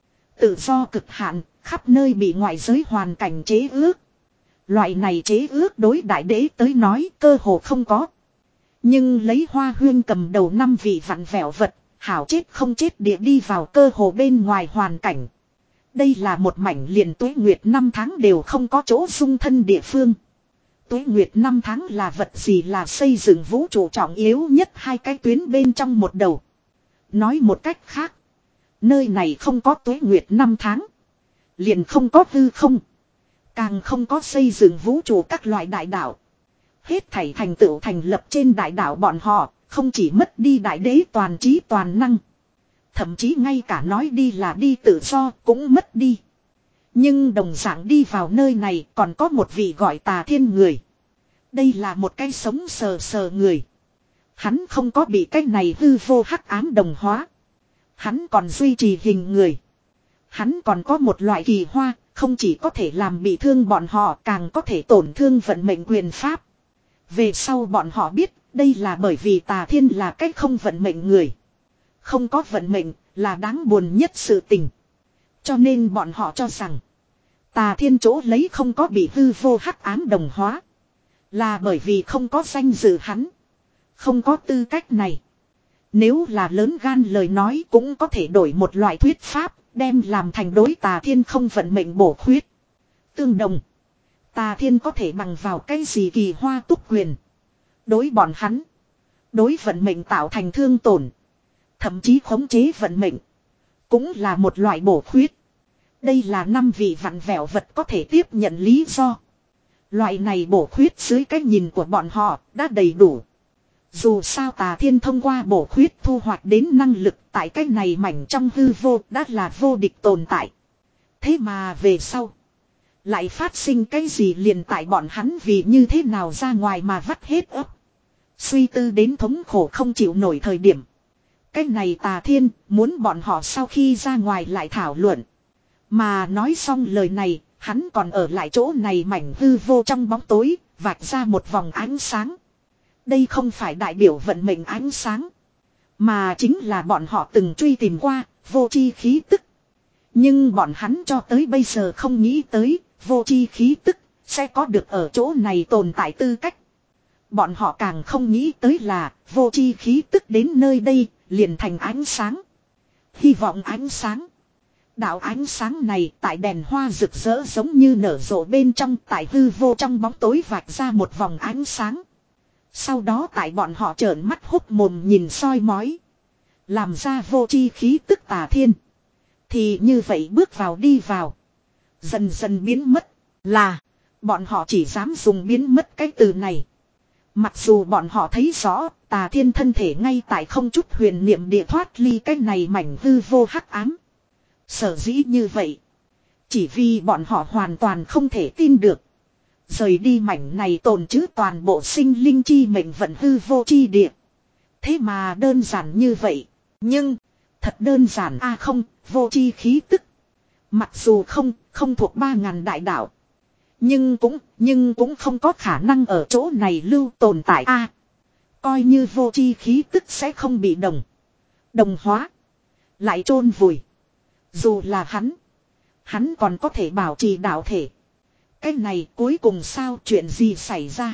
Tự do cực hạn, khắp nơi bị ngoại giới hoàn cảnh chế ước. Loại này chế ước đối đại đế tới nói cơ hồ không có. Nhưng lấy Hoa Huyên cầm đầu năm vị vặn vẹo vật, hảo chết không chết địa đi vào cơ hồ bên ngoài hoàn cảnh. Đây là một mảnh liền tuế nguyệt năm tháng đều không có chỗ dung thân địa phương. Tuế nguyệt năm tháng là vật gì là xây dựng vũ trụ trọng yếu nhất hai cái tuyến bên trong một đầu. Nói một cách khác. Nơi này không có tuế nguyệt năm tháng. Liền không có hư không. Càng không có xây dựng vũ trụ các loại đại đạo. Hết thảy thành tựu thành lập trên đại đạo bọn họ. Không chỉ mất đi đại đế toàn trí toàn năng. Thậm chí ngay cả nói đi là đi tự do cũng mất đi. Nhưng đồng dạng đi vào nơi này còn có một vị gọi Tà Thiên người. Đây là một cái sống sờ sờ người. Hắn không có bị cái này hư vô hắc ám đồng hóa. Hắn còn duy trì hình người. Hắn còn có một loại kỳ hoa, không chỉ có thể làm bị thương bọn họ càng có thể tổn thương vận mệnh quyền pháp. Về sau bọn họ biết đây là bởi vì Tà Thiên là cái không vận mệnh người. Không có vận mệnh là đáng buồn nhất sự tình. Cho nên bọn họ cho rằng Tà Thiên chỗ lấy không có bị hư vô hắc ám đồng hóa. Là bởi vì không có danh dự hắn. Không có tư cách này. Nếu là lớn gan lời nói cũng có thể đổi một loại thuyết pháp. Đem làm thành đối Tà Thiên không vận mệnh bổ khuyết. Tương đồng. Tà Thiên có thể bằng vào cái gì kỳ hoa túc quyền. Đối bọn hắn. Đối vận mệnh tạo thành thương tổn. Thậm chí khống chế vận mệnh. Cũng là một loại bổ khuyết. Đây là năm vị vặn vẹo vật có thể tiếp nhận lý do. Loại này bổ khuyết dưới cái nhìn của bọn họ đã đầy đủ. Dù sao Tà Thiên thông qua bổ khuyết thu hoạch đến năng lực tại cái này mảnh trong hư vô đã là vô địch tồn tại. Thế mà về sau. Lại phát sinh cái gì liền tại bọn hắn vì như thế nào ra ngoài mà vắt hết ấp. Suy tư đến thống khổ không chịu nổi thời điểm. Cái này Tà Thiên muốn bọn họ sau khi ra ngoài lại thảo luận. Mà nói xong lời này, hắn còn ở lại chỗ này mảnh hư vô trong bóng tối, vạch ra một vòng ánh sáng. Đây không phải đại biểu vận mệnh ánh sáng, mà chính là bọn họ từng truy tìm qua, vô chi khí tức. Nhưng bọn hắn cho tới bây giờ không nghĩ tới, vô chi khí tức, sẽ có được ở chỗ này tồn tại tư cách. Bọn họ càng không nghĩ tới là, vô chi khí tức đến nơi đây, liền thành ánh sáng. Hy vọng ánh sáng. Đạo ánh sáng này tại đèn hoa rực rỡ giống như nở rộ bên trong tại hư vô trong bóng tối vạch ra một vòng ánh sáng. Sau đó tại bọn họ trợn mắt hốc mồm nhìn soi mói. Làm ra vô chi khí tức Tà Thiên. Thì như vậy bước vào đi vào. Dần dần biến mất. Là. Bọn họ chỉ dám dùng biến mất cái từ này. Mặc dù bọn họ thấy rõ Tà Thiên thân thể ngay tại không chút huyền niệm địa thoát ly cái này mảnh hư vô hắc ám. Sở dĩ như vậy. Chỉ vì bọn họ hoàn toàn không thể tin được. Rời đi mảnh này tồn trữ toàn bộ sinh linh chi mệnh vận hư vô chi địa. Thế mà đơn giản như vậy. Nhưng, thật đơn giản a à không, vô chi khí tức. Mặc dù không, không thuộc ba ngàn đại đạo. Nhưng cũng, nhưng cũng không có khả năng ở chỗ này lưu tồn tại a à, coi như vô chi khí tức sẽ không bị đồng. Đồng hóa. Lại chôn vùi. Dù là hắn. Hắn còn có thể bảo trì đạo thể. Cái này cuối cùng sao chuyện gì xảy ra.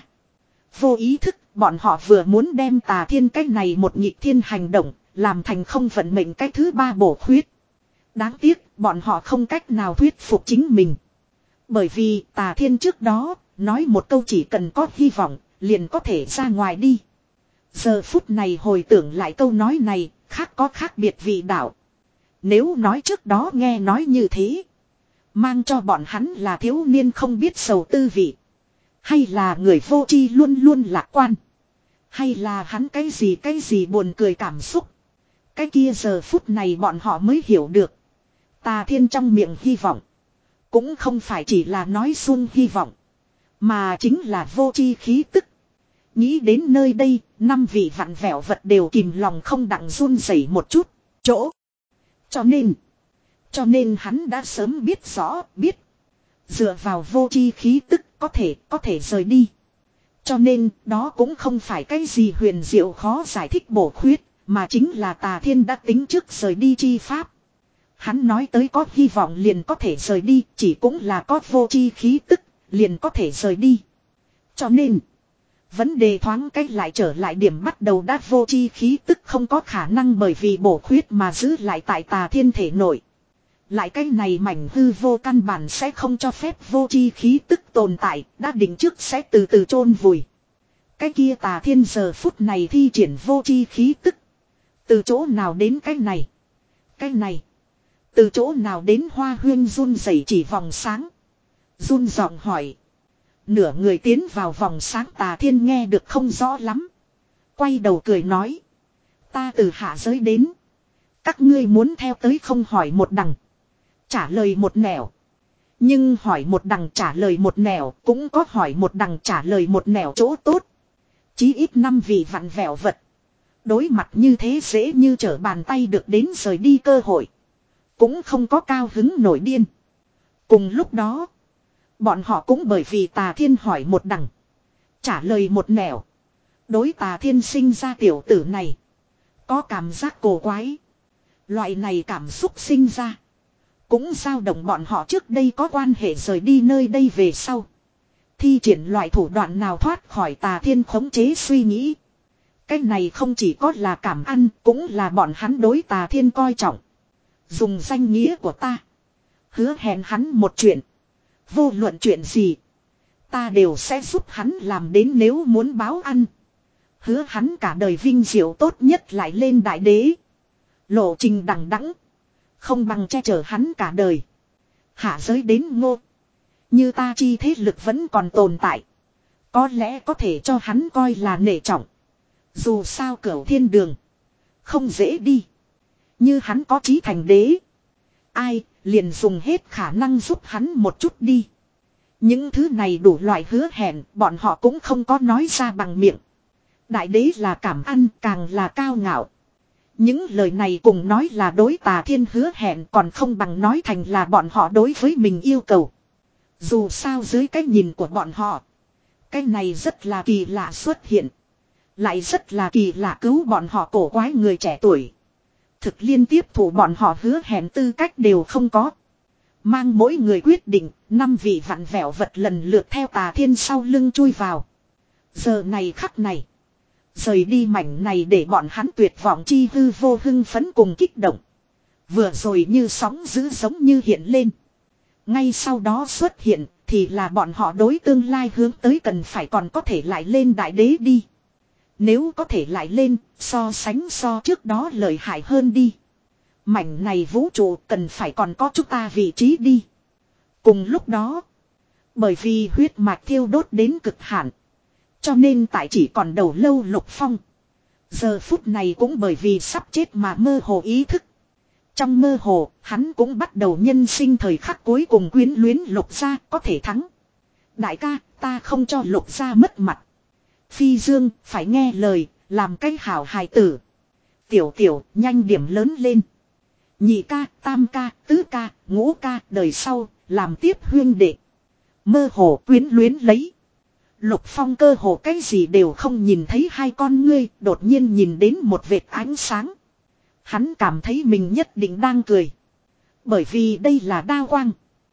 Vô ý thức bọn họ vừa muốn đem Tà Thiên cái này một nhịp thiên hành động. Làm thành không vận mệnh cái thứ ba bổ khuyết. Đáng tiếc bọn họ không cách nào thuyết phục chính mình. Bởi vì Tà Thiên trước đó nói một câu chỉ cần có hy vọng liền có thể ra ngoài đi. Giờ phút này hồi tưởng lại câu nói này khác có khác biệt vị đạo. Nếu nói trước đó nghe nói như thế. Mang cho bọn hắn là thiếu niên không biết sầu tư vị. Hay là người vô tri luôn luôn lạc quan. Hay là hắn cái gì cái gì buồn cười cảm xúc. Cái kia giờ phút này bọn họ mới hiểu được. Tà Thiên trong miệng hy vọng. Cũng không phải chỉ là nói xuông hy vọng. Mà chính là vô chi khí tức. Nghĩ đến nơi đây, năm vị vặn vẹo vật đều kìm lòng không đặng run rẩy một chút. Chỗ. Cho nên. Cho nên hắn đã sớm biết rõ, biết. Dựa vào vô chi khí tức có thể, có thể rời đi. Cho nên, đó cũng không phải cái gì huyền diệu khó giải thích bổ khuyết, mà chính là Tà Thiên đã tính trước rời đi chi pháp. Hắn nói tới có hy vọng liền có thể rời đi, chỉ cũng là có vô chi khí tức, liền có thể rời đi. Cho nên, vấn đề thoáng cách lại trở lại điểm bắt đầu đã vô chi khí tức không có khả năng bởi vì bổ khuyết mà giữ lại tại Tà Thiên thể nội. Lại cái này mảnh hư vô căn bản sẽ không cho phép vô chi khí tức tồn tại, đã định trước sẽ từ từ chôn vùi. Cái kia Tà Thiên giờ phút này thi triển vô chi khí tức. Từ chỗ nào đến cái này? Cái này. Từ chỗ nào đến Hoa Huyên run rẩy chỉ vòng sáng. Run giọng hỏi. Nửa người tiến vào vòng sáng Tà Thiên nghe được không rõ lắm. Quay đầu cười nói. Ta từ hạ giới đến. Các ngươi muốn theo tới không hỏi một đằng. Trả lời một nẻo. Nhưng hỏi một đằng trả lời một nẻo cũng có hỏi một đằng trả lời một nẻo chỗ tốt. Chí ít năm vị vặn vẹo vật. Đối mặt như thế dễ như trở bàn tay được đến rời đi cơ hội. Cũng không có cao hứng nổi điên. Cùng lúc đó. Bọn họ cũng bởi vì Tà Thiên hỏi một đằng. Trả lời một nẻo. Đối Tà Thiên sinh ra tiểu tử này. Có cảm giác cổ quái. Loại này cảm xúc sinh ra. Cũng dao động bọn họ trước đây có quan hệ rời đi nơi đây về sau. Thi triển loại thủ đoạn nào thoát khỏi Tà Thiên khống chế suy nghĩ. Cái này không chỉ có là cảm ăn, cũng là bọn hắn đối Tà Thiên coi trọng. Dùng danh nghĩa của ta. Hứa hẹn hắn một chuyện. Vô luận chuyện gì. Ta đều sẽ giúp hắn làm đến nếu muốn báo ăn. Hứa hắn cả đời vinh diệu tốt nhất lại lên đại đế. Lộ trình đằng đẵng. Không bằng che chở hắn cả đời. Hạ giới đến ngô. Như ta chi thế lực vẫn còn tồn tại. Có lẽ có thể cho hắn coi là nể trọng. Dù sao cửu thiên đường. Không dễ đi. Như hắn có chí thành đế. Ai liền dùng hết khả năng giúp hắn một chút đi. Những thứ này đủ loại hứa hẹn. Bọn họ cũng không có nói ra bằng miệng. Đại đế là cảm ăn càng là cao ngạo. Những lời này cùng nói là đối Tà Thiên hứa hẹn còn không bằng nói thành là bọn họ đối với mình yêu cầu. Dù sao dưới cái nhìn của bọn họ. Cái này rất là kỳ lạ xuất hiện. Lại rất là kỳ lạ cứu bọn họ cổ quái người trẻ tuổi. Thực liên tiếp thủ bọn họ hứa hẹn tư cách đều không có. Mang mỗi người quyết định, năm vị vặn vẹo vật lần lượt theo Tà Thiên sau lưng chui vào. Giờ này khắc này. Rời đi mảnh này để bọn hắn tuyệt vọng chi hư vô hưng phấn cùng kích động. Vừa rồi như sóng dữ giống như hiện lên. Ngay sau đó xuất hiện thì là bọn họ đối tương lai hướng tới cần phải còn có thể lại lên đại đế đi. Nếu có thể lại lên, so sánh so trước đó lợi hại hơn đi. Mảnh này vũ trụ cần phải còn có chúng ta vị trí đi. Cùng lúc đó, bởi vì huyết mạch thiêu đốt đến cực hạn. Cho nên tại chỉ còn đầu lâu Lục Phong. Giờ phút này cũng bởi vì sắp chết mà mơ hồ ý thức. Trong mơ hồ, hắn cũng bắt đầu nhân sinh thời khắc cuối cùng quyến luyến Lục gia có thể thắng. Đại ca, ta không cho Lục gia mất mặt. Phi Dương, phải nghe lời, làm cái hảo hài tử. Tiểu tiểu, nhanh điểm lớn lên. Nhị ca, tam ca, tứ ca, ngũ ca, đời sau, làm tiếp huyên đệ. Mơ hồ quyến luyến lấy. Lục Phong cơ hồ cái gì đều không nhìn thấy hai con ngươi, đột nhiên nhìn đến một vệt ánh sáng. Hắn cảm thấy mình nhất định đang cười. Bởi vì đây là đao quang.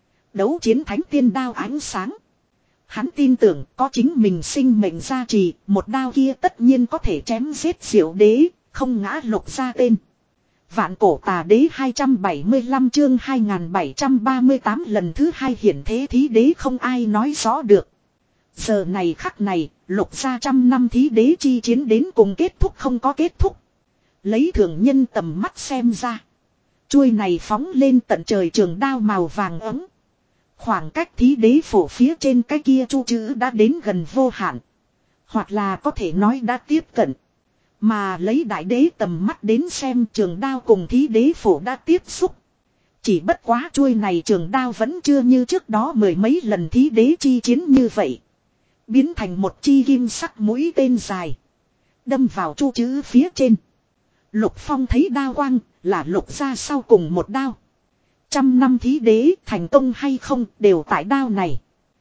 Đấu chiến thánh tiên đao ánh sáng. Hắn tin tưởng có chính mình sinh mệnh gia trì, một đao kia tất nhiên có thể chém giết Diệu đế, không ngã Lục gia tên. Vạn cổ tà đế hai trăm bảy mươi lăm chương hai nghìn bảy trăm ba mươi tám lần thứ hai hiển thế thí đế không ai nói rõ được. Giờ này khắc này, Lục gia trăm năm thí đế chi chiến đến cùng kết thúc không có kết thúc. Lấy thường nhân tầm mắt xem ra. Chuôi này phóng lên tận trời trường đao màu vàng ấm. Khoảng cách thí đế phổ phía trên cái kia chu chữ đã đến gần vô hạn. Hoặc là có thể nói đã tiếp cận. Mà lấy đại đế tầm mắt đến xem trường đao cùng thí đế phổ đã tiếp xúc. Chỉ bất quá chuôi này trường đao vẫn chưa như trước đó mười mấy lần thí đế chi chiến như vậy. Biến thành một chi kim sắc mũi tên dài. Đâm vào chu chữ phía trên. Lục Phong thấy đao quang là lục ra sau cùng một đao. Trăm năm thí đế thành công hay không đều tại đao này.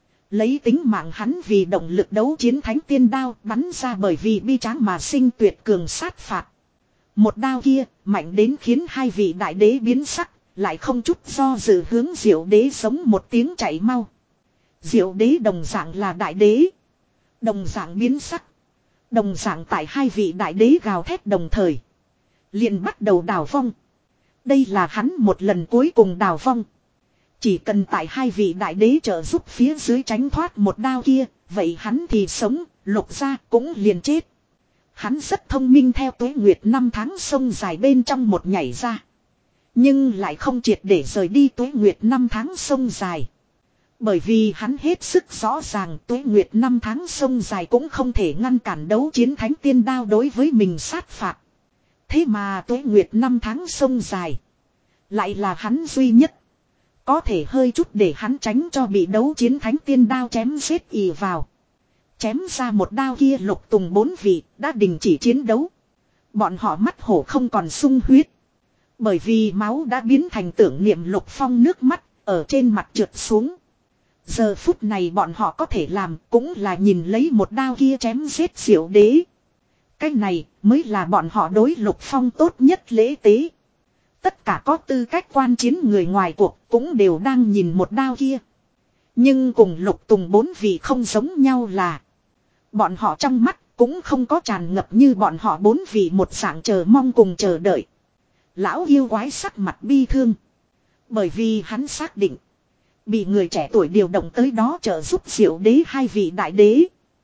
Lấy tính mạng hắn vì động lực đấu chiến thánh tiên đao bắn ra bởi vì bi tráng mà sinh tuyệt cường sát phạt. Một đao kia mạnh đến khiến hai vị đại đế biến sắc, lại không chút do dự hướng Diệu đế giống một tiếng chạy mau. Diệu đế đồng dạng là đại đế. Đồng dạng biến sắc. Đồng dạng tại hai vị đại đế gào thét đồng thời. Liền bắt đầu đào vong. Đây là hắn một lần cuối cùng đào vong. Chỉ cần tại hai vị đại đế trợ giúp phía dưới tránh thoát một đao kia, vậy hắn thì sống, lục ra cũng liền chết. Hắn rất thông minh theo tuế nguyệt năm tháng sông dài bên trong một nhảy ra. Nhưng lại không triệt để rời đi tuế nguyệt năm tháng sông dài. Bởi vì hắn hết sức rõ ràng tuế nguyệt năm tháng sông dài cũng không thể ngăn cản đấu chiến thánh tiên đao đối với mình sát phạt. Thế mà tuế nguyệt năm tháng sông dài lại là hắn duy nhất có thể hơi chút để hắn tránh cho bị đấu chiến thánh tiên đao chém giết ì vào. Chém ra một đao kia Lục Tùng bốn vị đã đình chỉ chiến đấu. Bọn họ mắt hổ không còn sung huyết. Bởi vì máu đã biến thành tưởng niệm Lục Phong nước mắt ở trên mặt trượt xuống. Giờ phút này bọn họ có thể làm cũng là nhìn lấy một đao kia chém giết Diệu đế. Cái này mới là bọn họ đối Lục Phong tốt nhất lễ tế. Tất cả có tư cách quan chiến người ngoài cuộc cũng đều đang nhìn một đao kia. Nhưng cùng Lục Tùng bốn vị không giống nhau là bọn họ trong mắt cũng không có tràn ngập như bọn họ bốn vị một dạng chờ mong cùng chờ đợi. Lão yêu quái sắc mặt bi thương. Bởi vì hắn xác định bị người trẻ tuổi điều động tới đó trợ giúp Diệu đế hai vị đại đế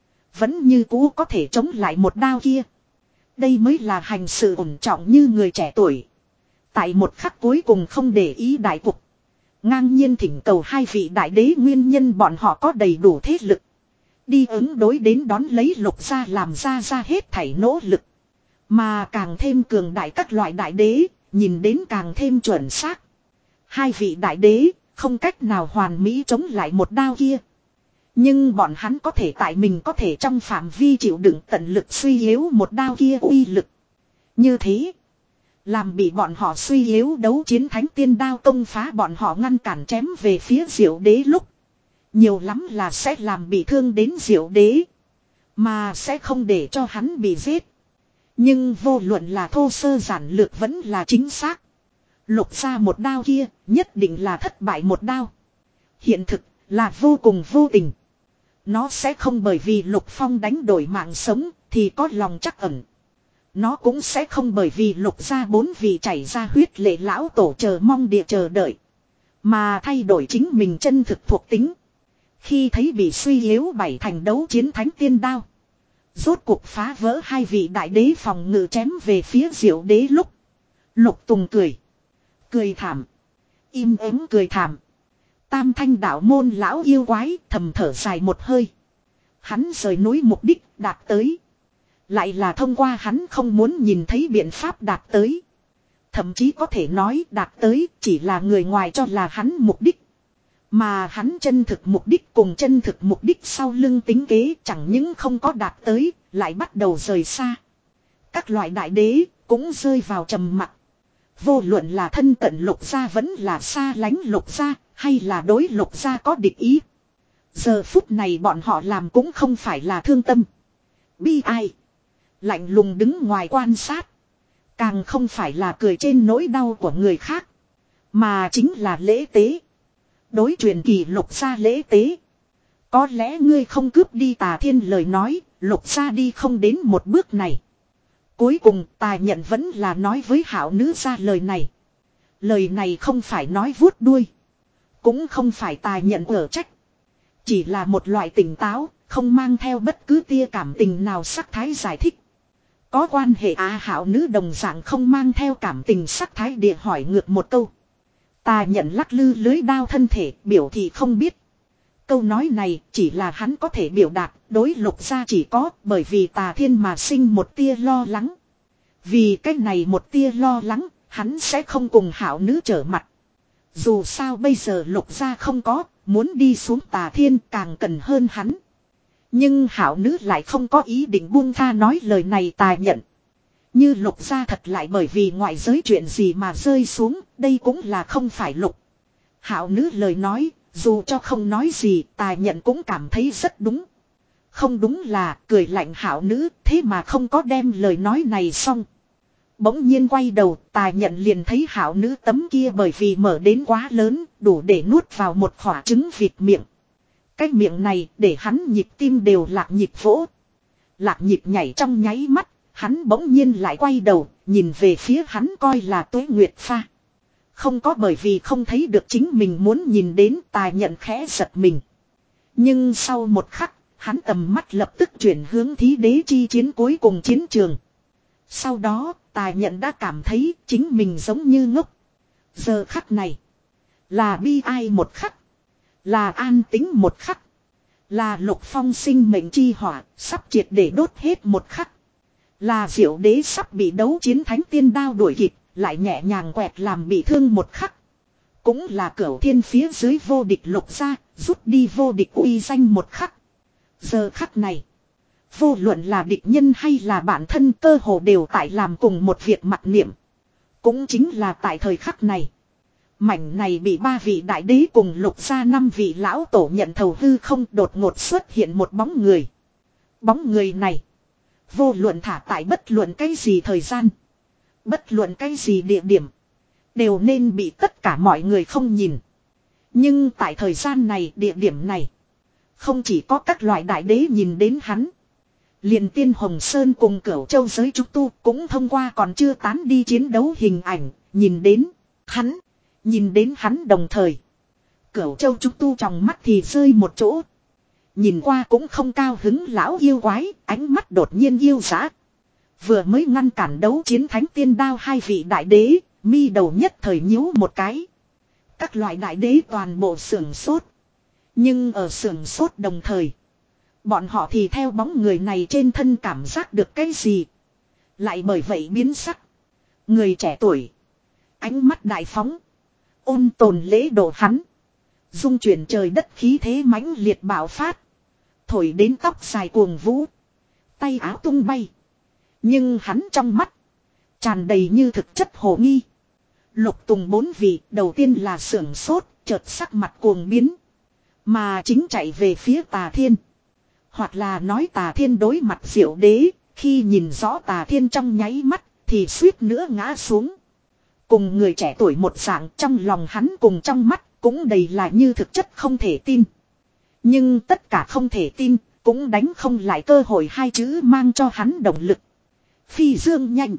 vẫn như cũ có thể chống lại một đao kia. Đây mới là hành sự ổn trọng như người trẻ tuổi. Tại một khắc cuối cùng không để ý đại cục. Ngang nhiên thỉnh cầu hai vị đại đế nguyên nhân bọn họ có đầy đủ thế lực. Đi ứng đối đến đón lấy Lục gia làm ra ra hết thảy nỗ lực. Mà càng thêm cường đại các loại đại đế, nhìn đến càng thêm chuẩn xác. Hai vị đại đế không cách nào hoàn mỹ chống lại một đao kia. Nhưng bọn hắn có thể tại mình có thể trong phạm vi chịu đựng tận lực suy yếu một đao kia uy lực. Như thế làm bị bọn họ suy yếu đấu chiến thánh tiên đao công phá bọn họ ngăn cản chém về phía Diệu đế lúc. Nhiều lắm là sẽ làm bị thương đến Diệu đế. Mà sẽ không để cho hắn bị giết. Nhưng vô luận là thô sơ giản lược vẫn là chính xác. Lục ra một đao kia nhất định là thất bại một đao. Hiện thực là vô cùng vô tình. Nó sẽ không bởi vì Lục Phong đánh đổi mạng sống thì có lòng trắc ẩn. Nó cũng sẽ không bởi vì Lục ra bốn vị chảy ra huyết lệ lão tổ chờ mong địa chờ đợi. Mà thay đổi chính mình chân thực thuộc tính. Khi thấy bị suy yếu bảy thành đấu chiến thánh tiên đao. Rốt cuộc phá vỡ hai vị đại đế phòng ngự chém về phía Diệu đế lúc. Lục Tùng cười. Cười thảm. Im ắng cười thảm. Tam thanh đạo môn lão yêu quái thầm thở dài một hơi. Hắn rời núi mục đích đạt tới. Lại là thông qua hắn không muốn nhìn thấy biện pháp đạt tới. Thậm chí có thể nói đạt tới chỉ là người ngoài cho là hắn mục đích. Mà hắn chân thực mục đích cùng chân thực mục đích sau lưng tính kế chẳng những không có đạt tới, lại bắt đầu rời xa. Các loại đại đế cũng rơi vào trầm mặc. Vô luận là thân cận Lục gia vẫn là xa lánh Lục gia, hay là đối Lục gia có địch ý. Giờ phút này bọn họ làm cũng không phải là thương tâm. Bi ai. Lạnh lùng đứng ngoài quan sát. Càng không phải là cười trên nỗi đau của người khác. Mà chính là lễ tế. Đối truyền kỳ Lục gia lễ tế. Có lẽ ngươi không cướp đi Tà Thiên lời nói, Lục gia đi không đến một bước này. Cuối cùng Tà Nhận vẫn là nói với Hảo nữ gia lời này. Lời này không phải nói vuốt đuôi. Cũng không phải Tà Nhận ở trách. Chỉ là một loại tỉnh táo, không mang theo bất cứ tia cảm tình nào sắc thái giải thích. Có quan hệ á Hảo nữ đồng dạng không mang theo cảm tình sắc thái địa hỏi ngược một câu. Tà Nhận lắc lư lưới đao thân thể biểu thị không biết. Câu nói này chỉ là hắn có thể biểu đạt đối Lục gia chỉ có bởi vì Tà Thiên mà sinh một tia lo lắng. Vì cái này một tia lo lắng hắn sẽ không cùng Hảo nữ trở mặt. Dù sao bây giờ Lục gia không có muốn đi xuống Tà Thiên càng cần hơn hắn. Nhưng hảo nữ lại không có ý định buông tha nói lời này tài nhận. Như Lục gia thật lại bởi vì ngoại giới chuyện gì mà rơi xuống, đây cũng là không phải Lục. Hảo nữ lời nói, dù cho không nói gì, tài nhận cũng cảm thấy rất đúng. Không đúng là cười lạnh hảo nữ, thế mà không có đem lời nói này xong. Bỗng nhiên quay đầu, tài nhận liền thấy hảo nữ tấm kia bởi vì mở đến quá lớn, đủ để nuốt vào một quả trứng vịt miệng. Cái miệng này để hắn nhịp tim đều lạc nhịp vỗ. Lạc nhịp nhảy trong nháy mắt, hắn bỗng nhiên lại quay đầu, nhìn về phía hắn coi là Tuế Nguyệt Pha. Không có bởi vì không thấy được chính mình muốn nhìn đến tài nhận khẽ giật mình. Nhưng sau một khắc, hắn tầm mắt lập tức chuyển hướng thí đế chi chiến cuối cùng chiến trường. Sau đó, tài nhận đã cảm thấy chính mình giống như ngốc. Giờ khắc này, là bi ai một khắc, là an tính một khắc, là Lục Phong sinh mệnh chi hỏa, sắp triệt để đốt hết một khắc. Là Diệu Đế sắp bị đấu chiến thánh tiên đao đuổi kịp, lại nhẹ nhàng quẹt làm bị thương một khắc. Cũng là Cửu Thiên phía dưới vô địch Lục gia, rút đi vô địch uy danh một khắc. Giờ khắc này, vô luận là địch nhân hay là bản thân cơ hồ đều tại làm cùng một việc mặc niệm. Cũng chính là tại thời khắc này. Mảnh này bị ba vị đại đế cùng Lục gia năm vị lão tổ nhận thầu hư không đột ngột xuất hiện một bóng người. Bóng người này, vô luận thả tại bất luận cái gì thời gian, bất luận cái gì địa điểm, đều nên bị tất cả mọi người không nhìn. Nhưng tại thời gian này, địa điểm này, không chỉ có các loại đại đế nhìn đến hắn. Liền Tiên Hồng Sơn cùng Cửu Châu giới trúc tu cũng thông qua còn chưa tán đi chiến đấu hình ảnh, nhìn đến hắn. Nhìn đến hắn đồng thời, Cửu Châu trúc tu trong mắt thì rơi một chỗ. Nhìn qua cũng không cao hứng lão yêu quái, ánh mắt đột nhiên yêu dã. Vừa mới ngăn cản đấu chiến thánh tiên đao hai vị đại đế, mi đầu nhất thời nhíu một cái. Các loại đại đế toàn bộ sưởng sốt. Nhưng ở sưởng sốt đồng thời, bọn họ thì theo bóng người này trên thân cảm giác được cái gì. Lại bởi vậy biến sắc. Người trẻ tuổi, ánh mắt đại phóng, ôn tồn lễ độ hắn. Dung chuyển trời đất khí thế mãnh liệt bạo phát. Thổi đến tóc dài cuồng vũ. Tay áo tung bay. Nhưng hắn trong mắt, tràn đầy như thực chất hồ nghi. Lục Tùng bốn vị đầu tiên là sưởng sốt, chợt sắc mặt cuồng biến. Mà chính chạy về phía Tà Thiên. Hoặc là nói Tà Thiên đối mặt Diệu Đế, khi nhìn rõ Tà Thiên trong nháy mắt, thì suýt nữa ngã xuống. Cùng người trẻ tuổi một dạng, trong lòng hắn cùng trong mắt, cũng đầy là như thực chất không thể tin. Nhưng tất cả không thể tin, cũng đánh không lại cơ hội hai chữ mang cho hắn động lực. Phi dương nhanh.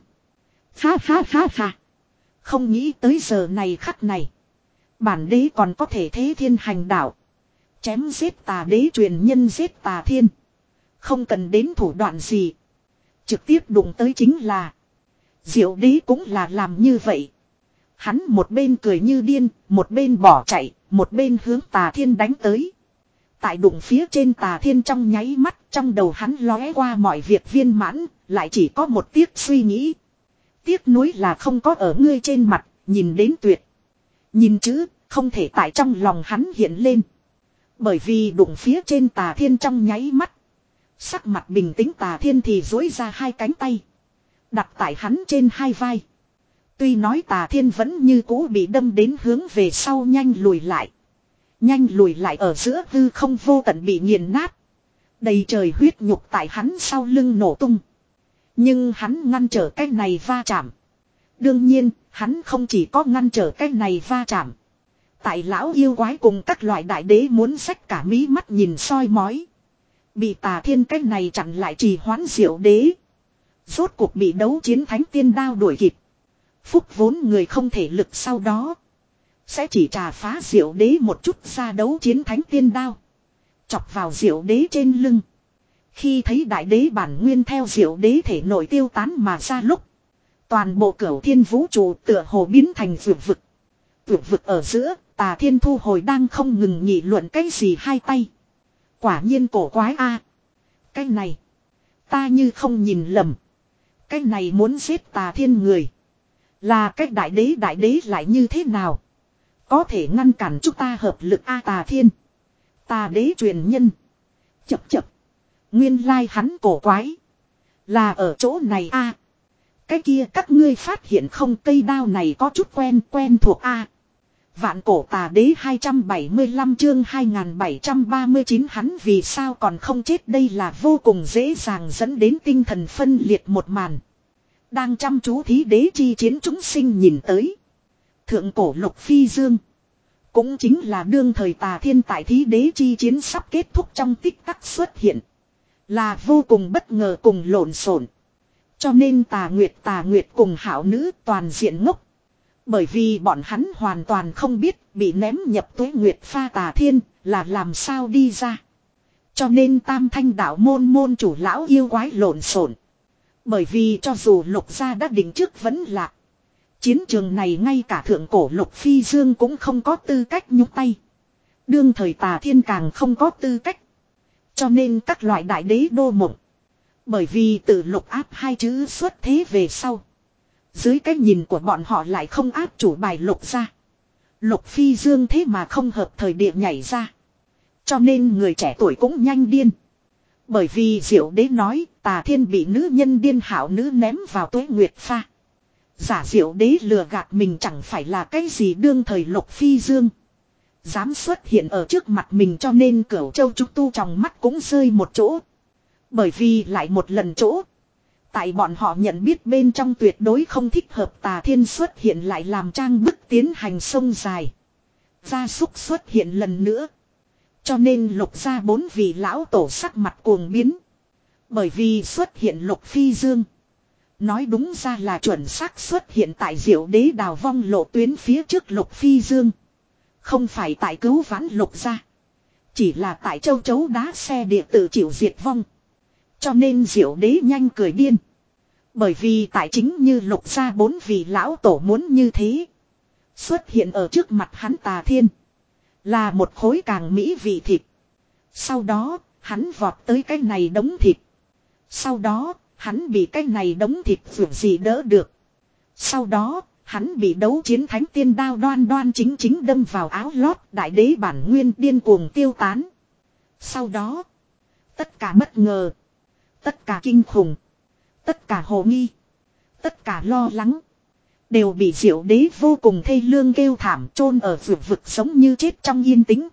Ha ha ha ha. Không nghĩ tới giờ này khắc này, bản đế còn có thể thế thiên hành đạo. Chém giết Tà Đế truyền nhân giết Tà Thiên. Không cần đến thủ đoạn gì. Trực tiếp đụng tới chính là Diệu Đế cũng là làm như vậy. Hắn một bên cười như điên, một bên bỏ chạy, một bên hướng Tà Thiên đánh tới. Tại đụng phía trên Tà Thiên trong nháy mắt, trong đầu hắn lóe qua mọi việc viên mãn, lại chỉ có một tiếc suy nghĩ. Tiếc nuối là không có ở ngươi trên mặt, nhìn đến tuyệt. Nhìn chữ, không thể tại trong lòng hắn hiện lên. Bởi vì đụng phía trên Tà Thiên trong nháy mắt. Sắc mặt bình tĩnh Tà Thiên thì duỗi ra hai cánh tay. Đặt tại hắn trên hai vai. Tuy nói Tà Thiên vẫn như cũ bị đâm đến hướng về sau nhanh lùi lại. Nhanh lùi lại ở giữa hư không vô tận bị nghiền nát. Đầy trời huyết nhục tại hắn sau lưng nổ tung. Nhưng hắn ngăn trở cái này va chạm. Đương nhiên, hắn không chỉ có ngăn trở cái này va chạm. Tại lão yêu quái cùng các loại đại đế muốn xách cả mí mắt nhìn soi mói. Bị Tà Thiên cái này chặn lại trì hoãn Diệu Đế. Rốt cuộc bị đấu chiến thánh tiên đao đuổi kịp. Phúc vốn người không thể lực sau đó. Sẽ chỉ trà phá Diệu Đế một chút ra đấu chiến thánh tiên đao. Chọc vào Diệu Đế trên lưng. Khi thấy đại đế bản nguyên theo Diệu Đế thể nội tiêu tán mà ra lúc. Toàn bộ cửu thiên vũ trụ tựa hồ biến thành vượt vực. Vượt vực ở giữa, Tà Thiên thu hồi đang không ngừng nghị luận cái gì hai tay. Quả nhiên cổ quái a. Cái này, ta như không nhìn lầm. Cái này muốn giết Tà Thiên người. Là cái đại đế đại đế lại như thế nào? Có thể ngăn cản chúng ta hợp lực a Tà Thiên. Tà Đế truyền nhân. Chập chập. Nguyên lai like hắn cổ quái. Là ở chỗ này a. Cái kia các ngươi phát hiện không, cây đao này có chút quen quen thuộc a. Vạn cổ tà đế hai trăm bảy mươi lăm chương hai nghìn bảy trăm ba mươi chín hắn vì sao còn không chết, đây là vô cùng dễ dàng dẫn đến tinh thần phân liệt một màn. Đang chăm chú thí đế chi chiến chúng sinh nhìn tới. Thượng cổ Lục Phi Dương. Cũng chính là đương thời Tà Thiên tại thí đế chi chiến sắp kết thúc trong tích tắc xuất hiện. Là vô cùng bất ngờ cùng lộn xộn. Cho nên Tà Nguyệt Tà Nguyệt cùng Hảo Nữ toàn diện ngốc. Bởi vì bọn hắn hoàn toàn không biết bị ném nhập Tuế Nguyệt Pha Tà Thiên là làm sao đi ra. Cho nên Tam Thanh đạo môn môn chủ lão yêu quái lộn xộn. Bởi vì cho dù Lục gia đã định trước vẫn lạc. Chiến trường này ngay cả thượng cổ Lục Phi Dương cũng không có tư cách nhúc tay. Đương thời Tà Thiên càng không có tư cách. Cho nên các loại đại đế đô mộng. Bởi vì từ lục áp hai chữ xuất thế về sau. Dưới cái nhìn của bọn họ lại không áp chủ bài Lục ra. Lục Phi Dương thế mà không hợp thời địa nhảy ra. Cho nên người trẻ tuổi cũng nhanh điên. Bởi vì Diệu Đế nói Tà Thiên bị nữ nhân điên Hảo Nữ ném vào Tuế Nguyệt Pha. Giả Diệu Đế lừa gạt mình chẳng phải là cái gì đương thời Lục Phi Dương. Dám xuất hiện ở trước mặt mình, cho nên Cửu Châu Trúc Tu trong mắt cũng rơi một chỗ. Bởi vì lại một lần chỗ. Tại bọn họ nhận biết bên trong tuyệt đối không thích hợp Tà Thiên xuất hiện lại làm trang bức tiến hành sông dài. Gia súc xuất hiện lần nữa. Cho nên Lục gia bốn vị lão tổ sắc mặt cuồng biến. Bởi vì xuất hiện Lục Phi Dương. Nói đúng ra là chuẩn xác xuất hiện tại Diệu Đế đào vong lộ tuyến phía trước Lục Phi Dương. Không phải tại cứu vãn Lục gia. Chỉ là tại châu chấu đá xe địa tự chịu diệt vong. Cho nên Diệu Đế nhanh cười điên. Bởi vì tại chính như Lục gia bốn vị lão tổ muốn như thế. Xuất hiện ở trước mặt hắn Tà Thiên. Là một khối càng mỹ vị thịt. Sau đó hắn vọt tới cái này đống thịt. Sau đó hắn bị cái này đống thịt vượt gì đỡ được. Sau đó hắn bị đấu chiến thánh tiên đao đoan đoan chính chính đâm vào áo lót, đại đế bản nguyên điên cuồng tiêu tán. Sau đó tất cả bất ngờ, tất cả kinh khủng, tất cả hồ nghi, tất cả lo lắng đều bị Diệu Đế vô cùng thê lương kêu thảm chôn ở vực vực sống như chết trong yên tĩnh.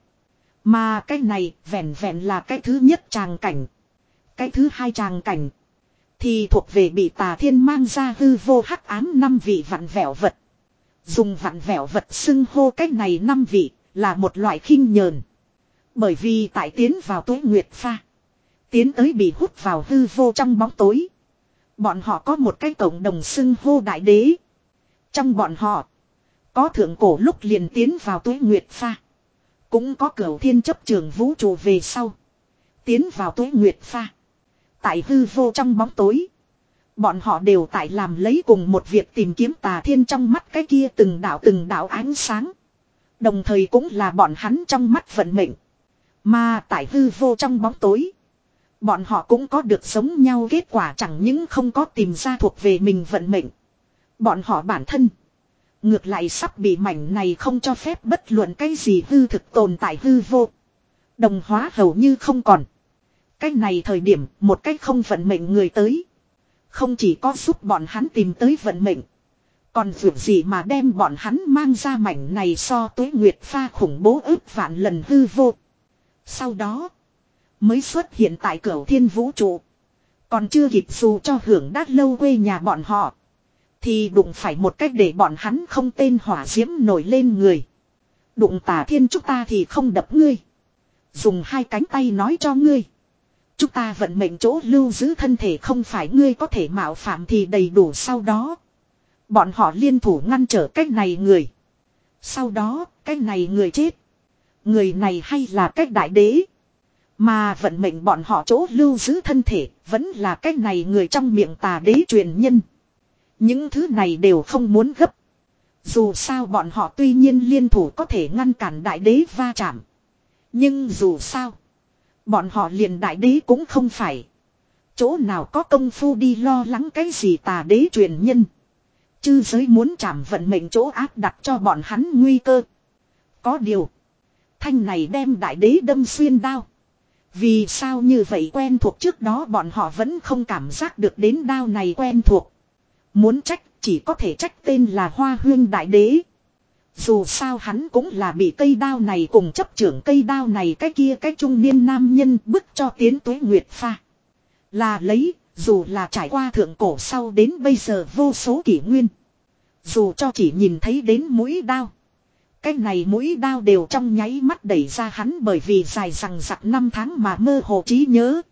Mà cái này vẹn vẹn là cái thứ nhất tràng cảnh. Cái thứ hai tràng cảnh thì thuộc về bị Tà Thiên mang ra hư vô hắc ám năm vị vặn vẹo vật. Dùng vặn vẹo vật xưng hô cái này năm vị là một loại khinh nhờn. Bởi vì tại tiến vào Tuế Nguyệt Pha, tiến tới bị hút vào hư vô trong bóng tối. Bọn họ có một cái cộng đồng xưng hô đại đế. Trong bọn họ có thượng cổ lúc liền tiến vào Tuế Nguyệt Pha. Cũng có Cửu Thiên chấp trường vũ trụ về sau tiến vào Tuế Nguyệt Pha. Tại hư vô trong bóng tối, bọn họ đều tại làm lấy cùng một việc, tìm kiếm Tà Thiên trong mắt cái kia từng đạo từng đạo ánh sáng. Đồng thời cũng là bọn hắn trong mắt vận mệnh. Mà tại hư vô trong bóng tối, bọn họ cũng có được giống nhau kết quả, chẳng những không có tìm ra thuộc về mình vận mệnh. Bọn họ bản thân ngược lại sắp bị mảnh này không cho phép bất luận cái gì hư thực tồn tại hư vô đồng hóa hầu như không còn. Cái này thời điểm một cách không vận mệnh người tới, không chỉ có giúp bọn hắn tìm tới vận mệnh, còn việc gì mà đem bọn hắn mang ra mảnh này so Tuế Nguyệt Pha khủng bố ức vạn lần hư vô. Sau đó mới xuất hiện tại Cửu Thiên vũ trụ. Còn chưa kịp dù cho hưởng đát lâu quê nhà bọn họ, thì đụng phải một cách để bọn hắn không tên hỏa diễm nổi lên người. Đụng Tà Thiên chúng ta thì không đập ngươi. Dùng hai cánh tay nói cho ngươi. Chúng ta vận mệnh chỗ lưu giữ thân thể không phải ngươi có thể mạo phạm thì đầy đủ. Sau đó bọn họ liên thủ ngăn trở cách này người. Sau đó cách này người chết. Người này hay là cách đại đế. Mà vận mệnh bọn họ chỗ lưu giữ thân thể vẫn là cách này người trong miệng Tà đế truyền nhân. Những thứ này đều không muốn gấp. Dù sao bọn họ tuy nhiên liên thủ có thể ngăn cản đại đế va chạm. Nhưng dù sao bọn họ liền đại đế cũng không phải. Chỗ nào có công phu đi lo lắng cái gì Tà đế truyền nhân. Chư giới muốn chạm vận mệnh chỗ áp đặt cho bọn hắn nguy cơ. Có điều thanh này đem đại đế đâm xuyên đao, Vì sao như vậy quen thuộc trước đó bọn họ vẫn không cảm giác được đến đao này quen thuộc. Muốn trách chỉ có thể trách tên là Hoa Huyên Đại Đế. Dù sao hắn cũng là bị cây đao này cùng chấp trưởng cây đao này cái kia cái trung niên nam nhân bức cho tiến tuế nguyệt pha. Là lấy, dù là trải qua thượng cổ sau đến bây giờ vô số kỷ nguyên. Dù cho chỉ nhìn thấy đến mũi đao. Cái này mũi đao đều trong nháy mắt đẩy ra hắn bởi vì dài rằng rặc năm tháng mà mơ hồ trí nhớ.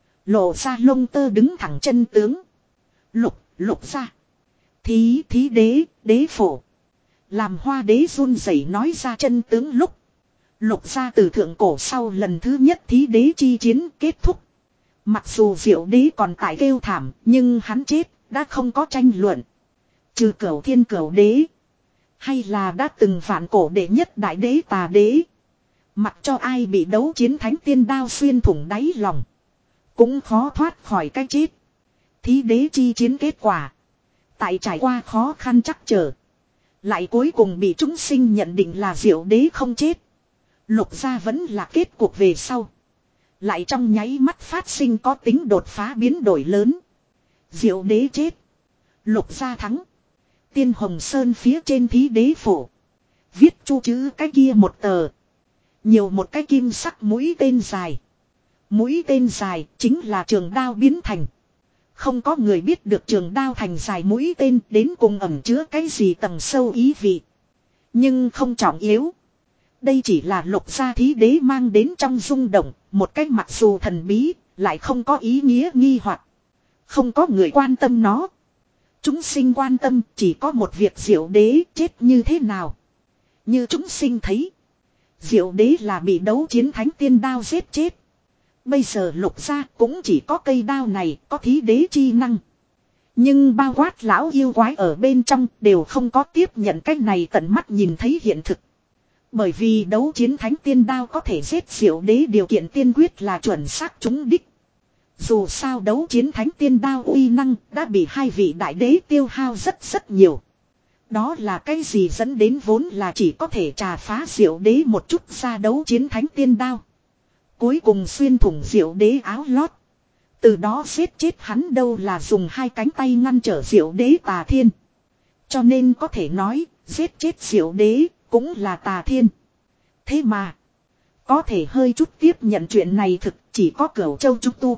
Lộ ra lông tơ đứng thẳng chân tướng. Lục, lục ra. Thí, thí đế, đế phổ. Làm Hoa Đế run rẩy nói ra chân tướng lúc. Lục ra từ thượng cổ sau lần thứ nhất thí đế chi chiến kết thúc. Mặc dù Diệu Đế còn tại kêu thảm, nhưng hắn chết, đã không có tranh luận. Trừ Cửu Thiên Cửu Đế. Hay là đã từng vạn cổ đệ nhất đại đế Tà Đế. Mặc cho ai bị đấu chiến thánh tiên đao xuyên thủng đáy lòng. Cũng khó thoát khỏi cái chết. Thí đế chi chiến kết quả. Tại trải qua khó khăn chắc trở. Lại cuối cùng bị chúng sinh nhận định là Diệu Đế không chết. Lục gia vẫn là kết cuộc về sau. Lại trong nháy mắt phát sinh có tính đột phá biến đổi lớn. Diệu Đế chết. Lục gia thắng. Tiên Hồng Sơn phía trên thí đế phổ. Viết chu chữ cái kia một tờ. Nhiều một cái kim sắc mũi tên dài. Mũi tên dài chính là trường đao biến thành. Không có người biết được trường đao thành dài mũi tên đến cùng ẩn chứa cái gì tầng sâu ý vị. Nhưng không trọng yếu. Đây chỉ là lục gia thí đế mang đến trong rung động. Một cách mặc dù thần bí lại không có ý nghĩa nghi hoặc. Không có người quan tâm nó. Chúng sinh quan tâm chỉ có một việc Diệu Đế chết như thế nào. Như chúng sinh thấy. Diệu Đế là bị đấu chiến thánh tiên đao giết chết. Bây giờ lục gia cũng chỉ có cây đao này có thí đế chi năng. Nhưng bao quát lão yêu quái ở bên trong đều không có tiếp nhận cách này tận mắt nhìn thấy hiện thực. Bởi vì đấu chiến thánh tiên đao có thể giết Diệu Đế điều kiện tiên quyết là chuẩn xác trúng đích. Dù sao đấu chiến thánh tiên đao uy năng đã bị hai vị đại đế tiêu hao rất rất nhiều. Đó là cái gì dẫn đến vốn là chỉ có thể trà phá Diệu Đế một chút ra đấu chiến thánh tiên đao. Cuối cùng xuyên thủng Diệu Đế áo lót. Từ đó giết chết hắn đâu là dùng hai cánh tay ngăn trở Diệu Đế Tà Thiên. Cho nên có thể nói giết chết Diệu Đế cũng là Tà Thiên. Thế mà có thể hơi chút tiếp nhận chuyện này thực chỉ có Cửu Châu Trúc Tu.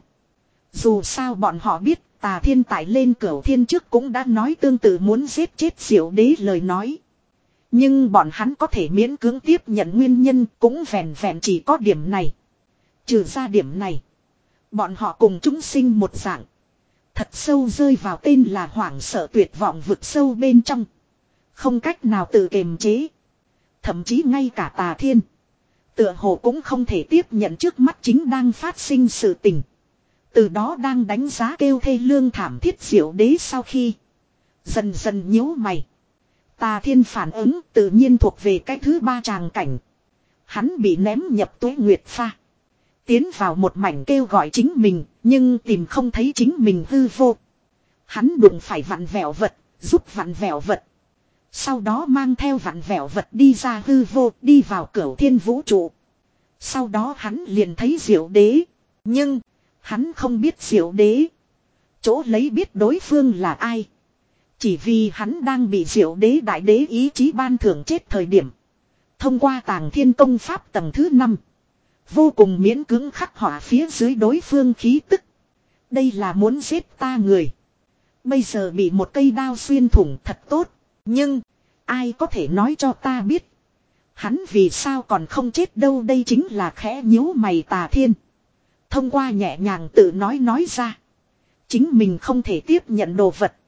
Dù sao bọn họ biết Tà Thiên tại lên Cửu Thiên trước cũng đã nói tương tự muốn giết chết Diệu Đế lời nói. Nhưng bọn hắn có thể miễn cưỡng tiếp nhận nguyên nhân cũng vẹn vẹn chỉ có điểm này. Trừ ra điểm này. Bọn họ cùng chúng sinh một dạng. Thật sâu rơi vào tên là hoảng sợ tuyệt vọng vực sâu bên trong. Không cách nào tự kiềm chế. Thậm chí ngay cả Tà Thiên. Tựa hồ cũng không thể tiếp nhận trước mắt chính đang phát sinh sự tình. Từ đó đang đánh giá kêu thê lương thảm thiết Diệu Đế sau khi. Dần dần nhíu mày. Tà Thiên phản ứng tự nhiên thuộc về cái thứ ba tràng cảnh. Hắn bị ném nhập tuế nguyệt pha. Tiến vào một mảnh kêu gọi chính mình, nhưng tìm không thấy chính mình hư vô. Hắn đụng phải vặn vẹo vật, giúp vặn vẹo vật. Sau đó mang theo vặn vẹo vật đi ra hư vô, đi vào Cửu Thiên vũ trụ. Sau đó hắn liền thấy Diệu Đế. Nhưng, hắn không biết Diệu Đế. Chỗ lấy biết đối phương là ai. Chỉ vì hắn đang bị Diệu Đế đại đế ý chí ban thưởng chết thời điểm. Thông qua Tàng Thiên công pháp tầng thứ năm. Vô cùng miễn cưỡng khắc họa phía dưới đối phương khí tức. Đây là muốn giết ta người. Bây giờ bị một cây đao xuyên thủng thật tốt. Nhưng, ai có thể nói cho ta biết. Hắn vì sao còn không chết đâu đây chính là khẽ nhíu mày Tà Thiên. Thông qua nhẹ nhàng tự nói nói ra. Chính mình không thể tiếp nhận đồ vật.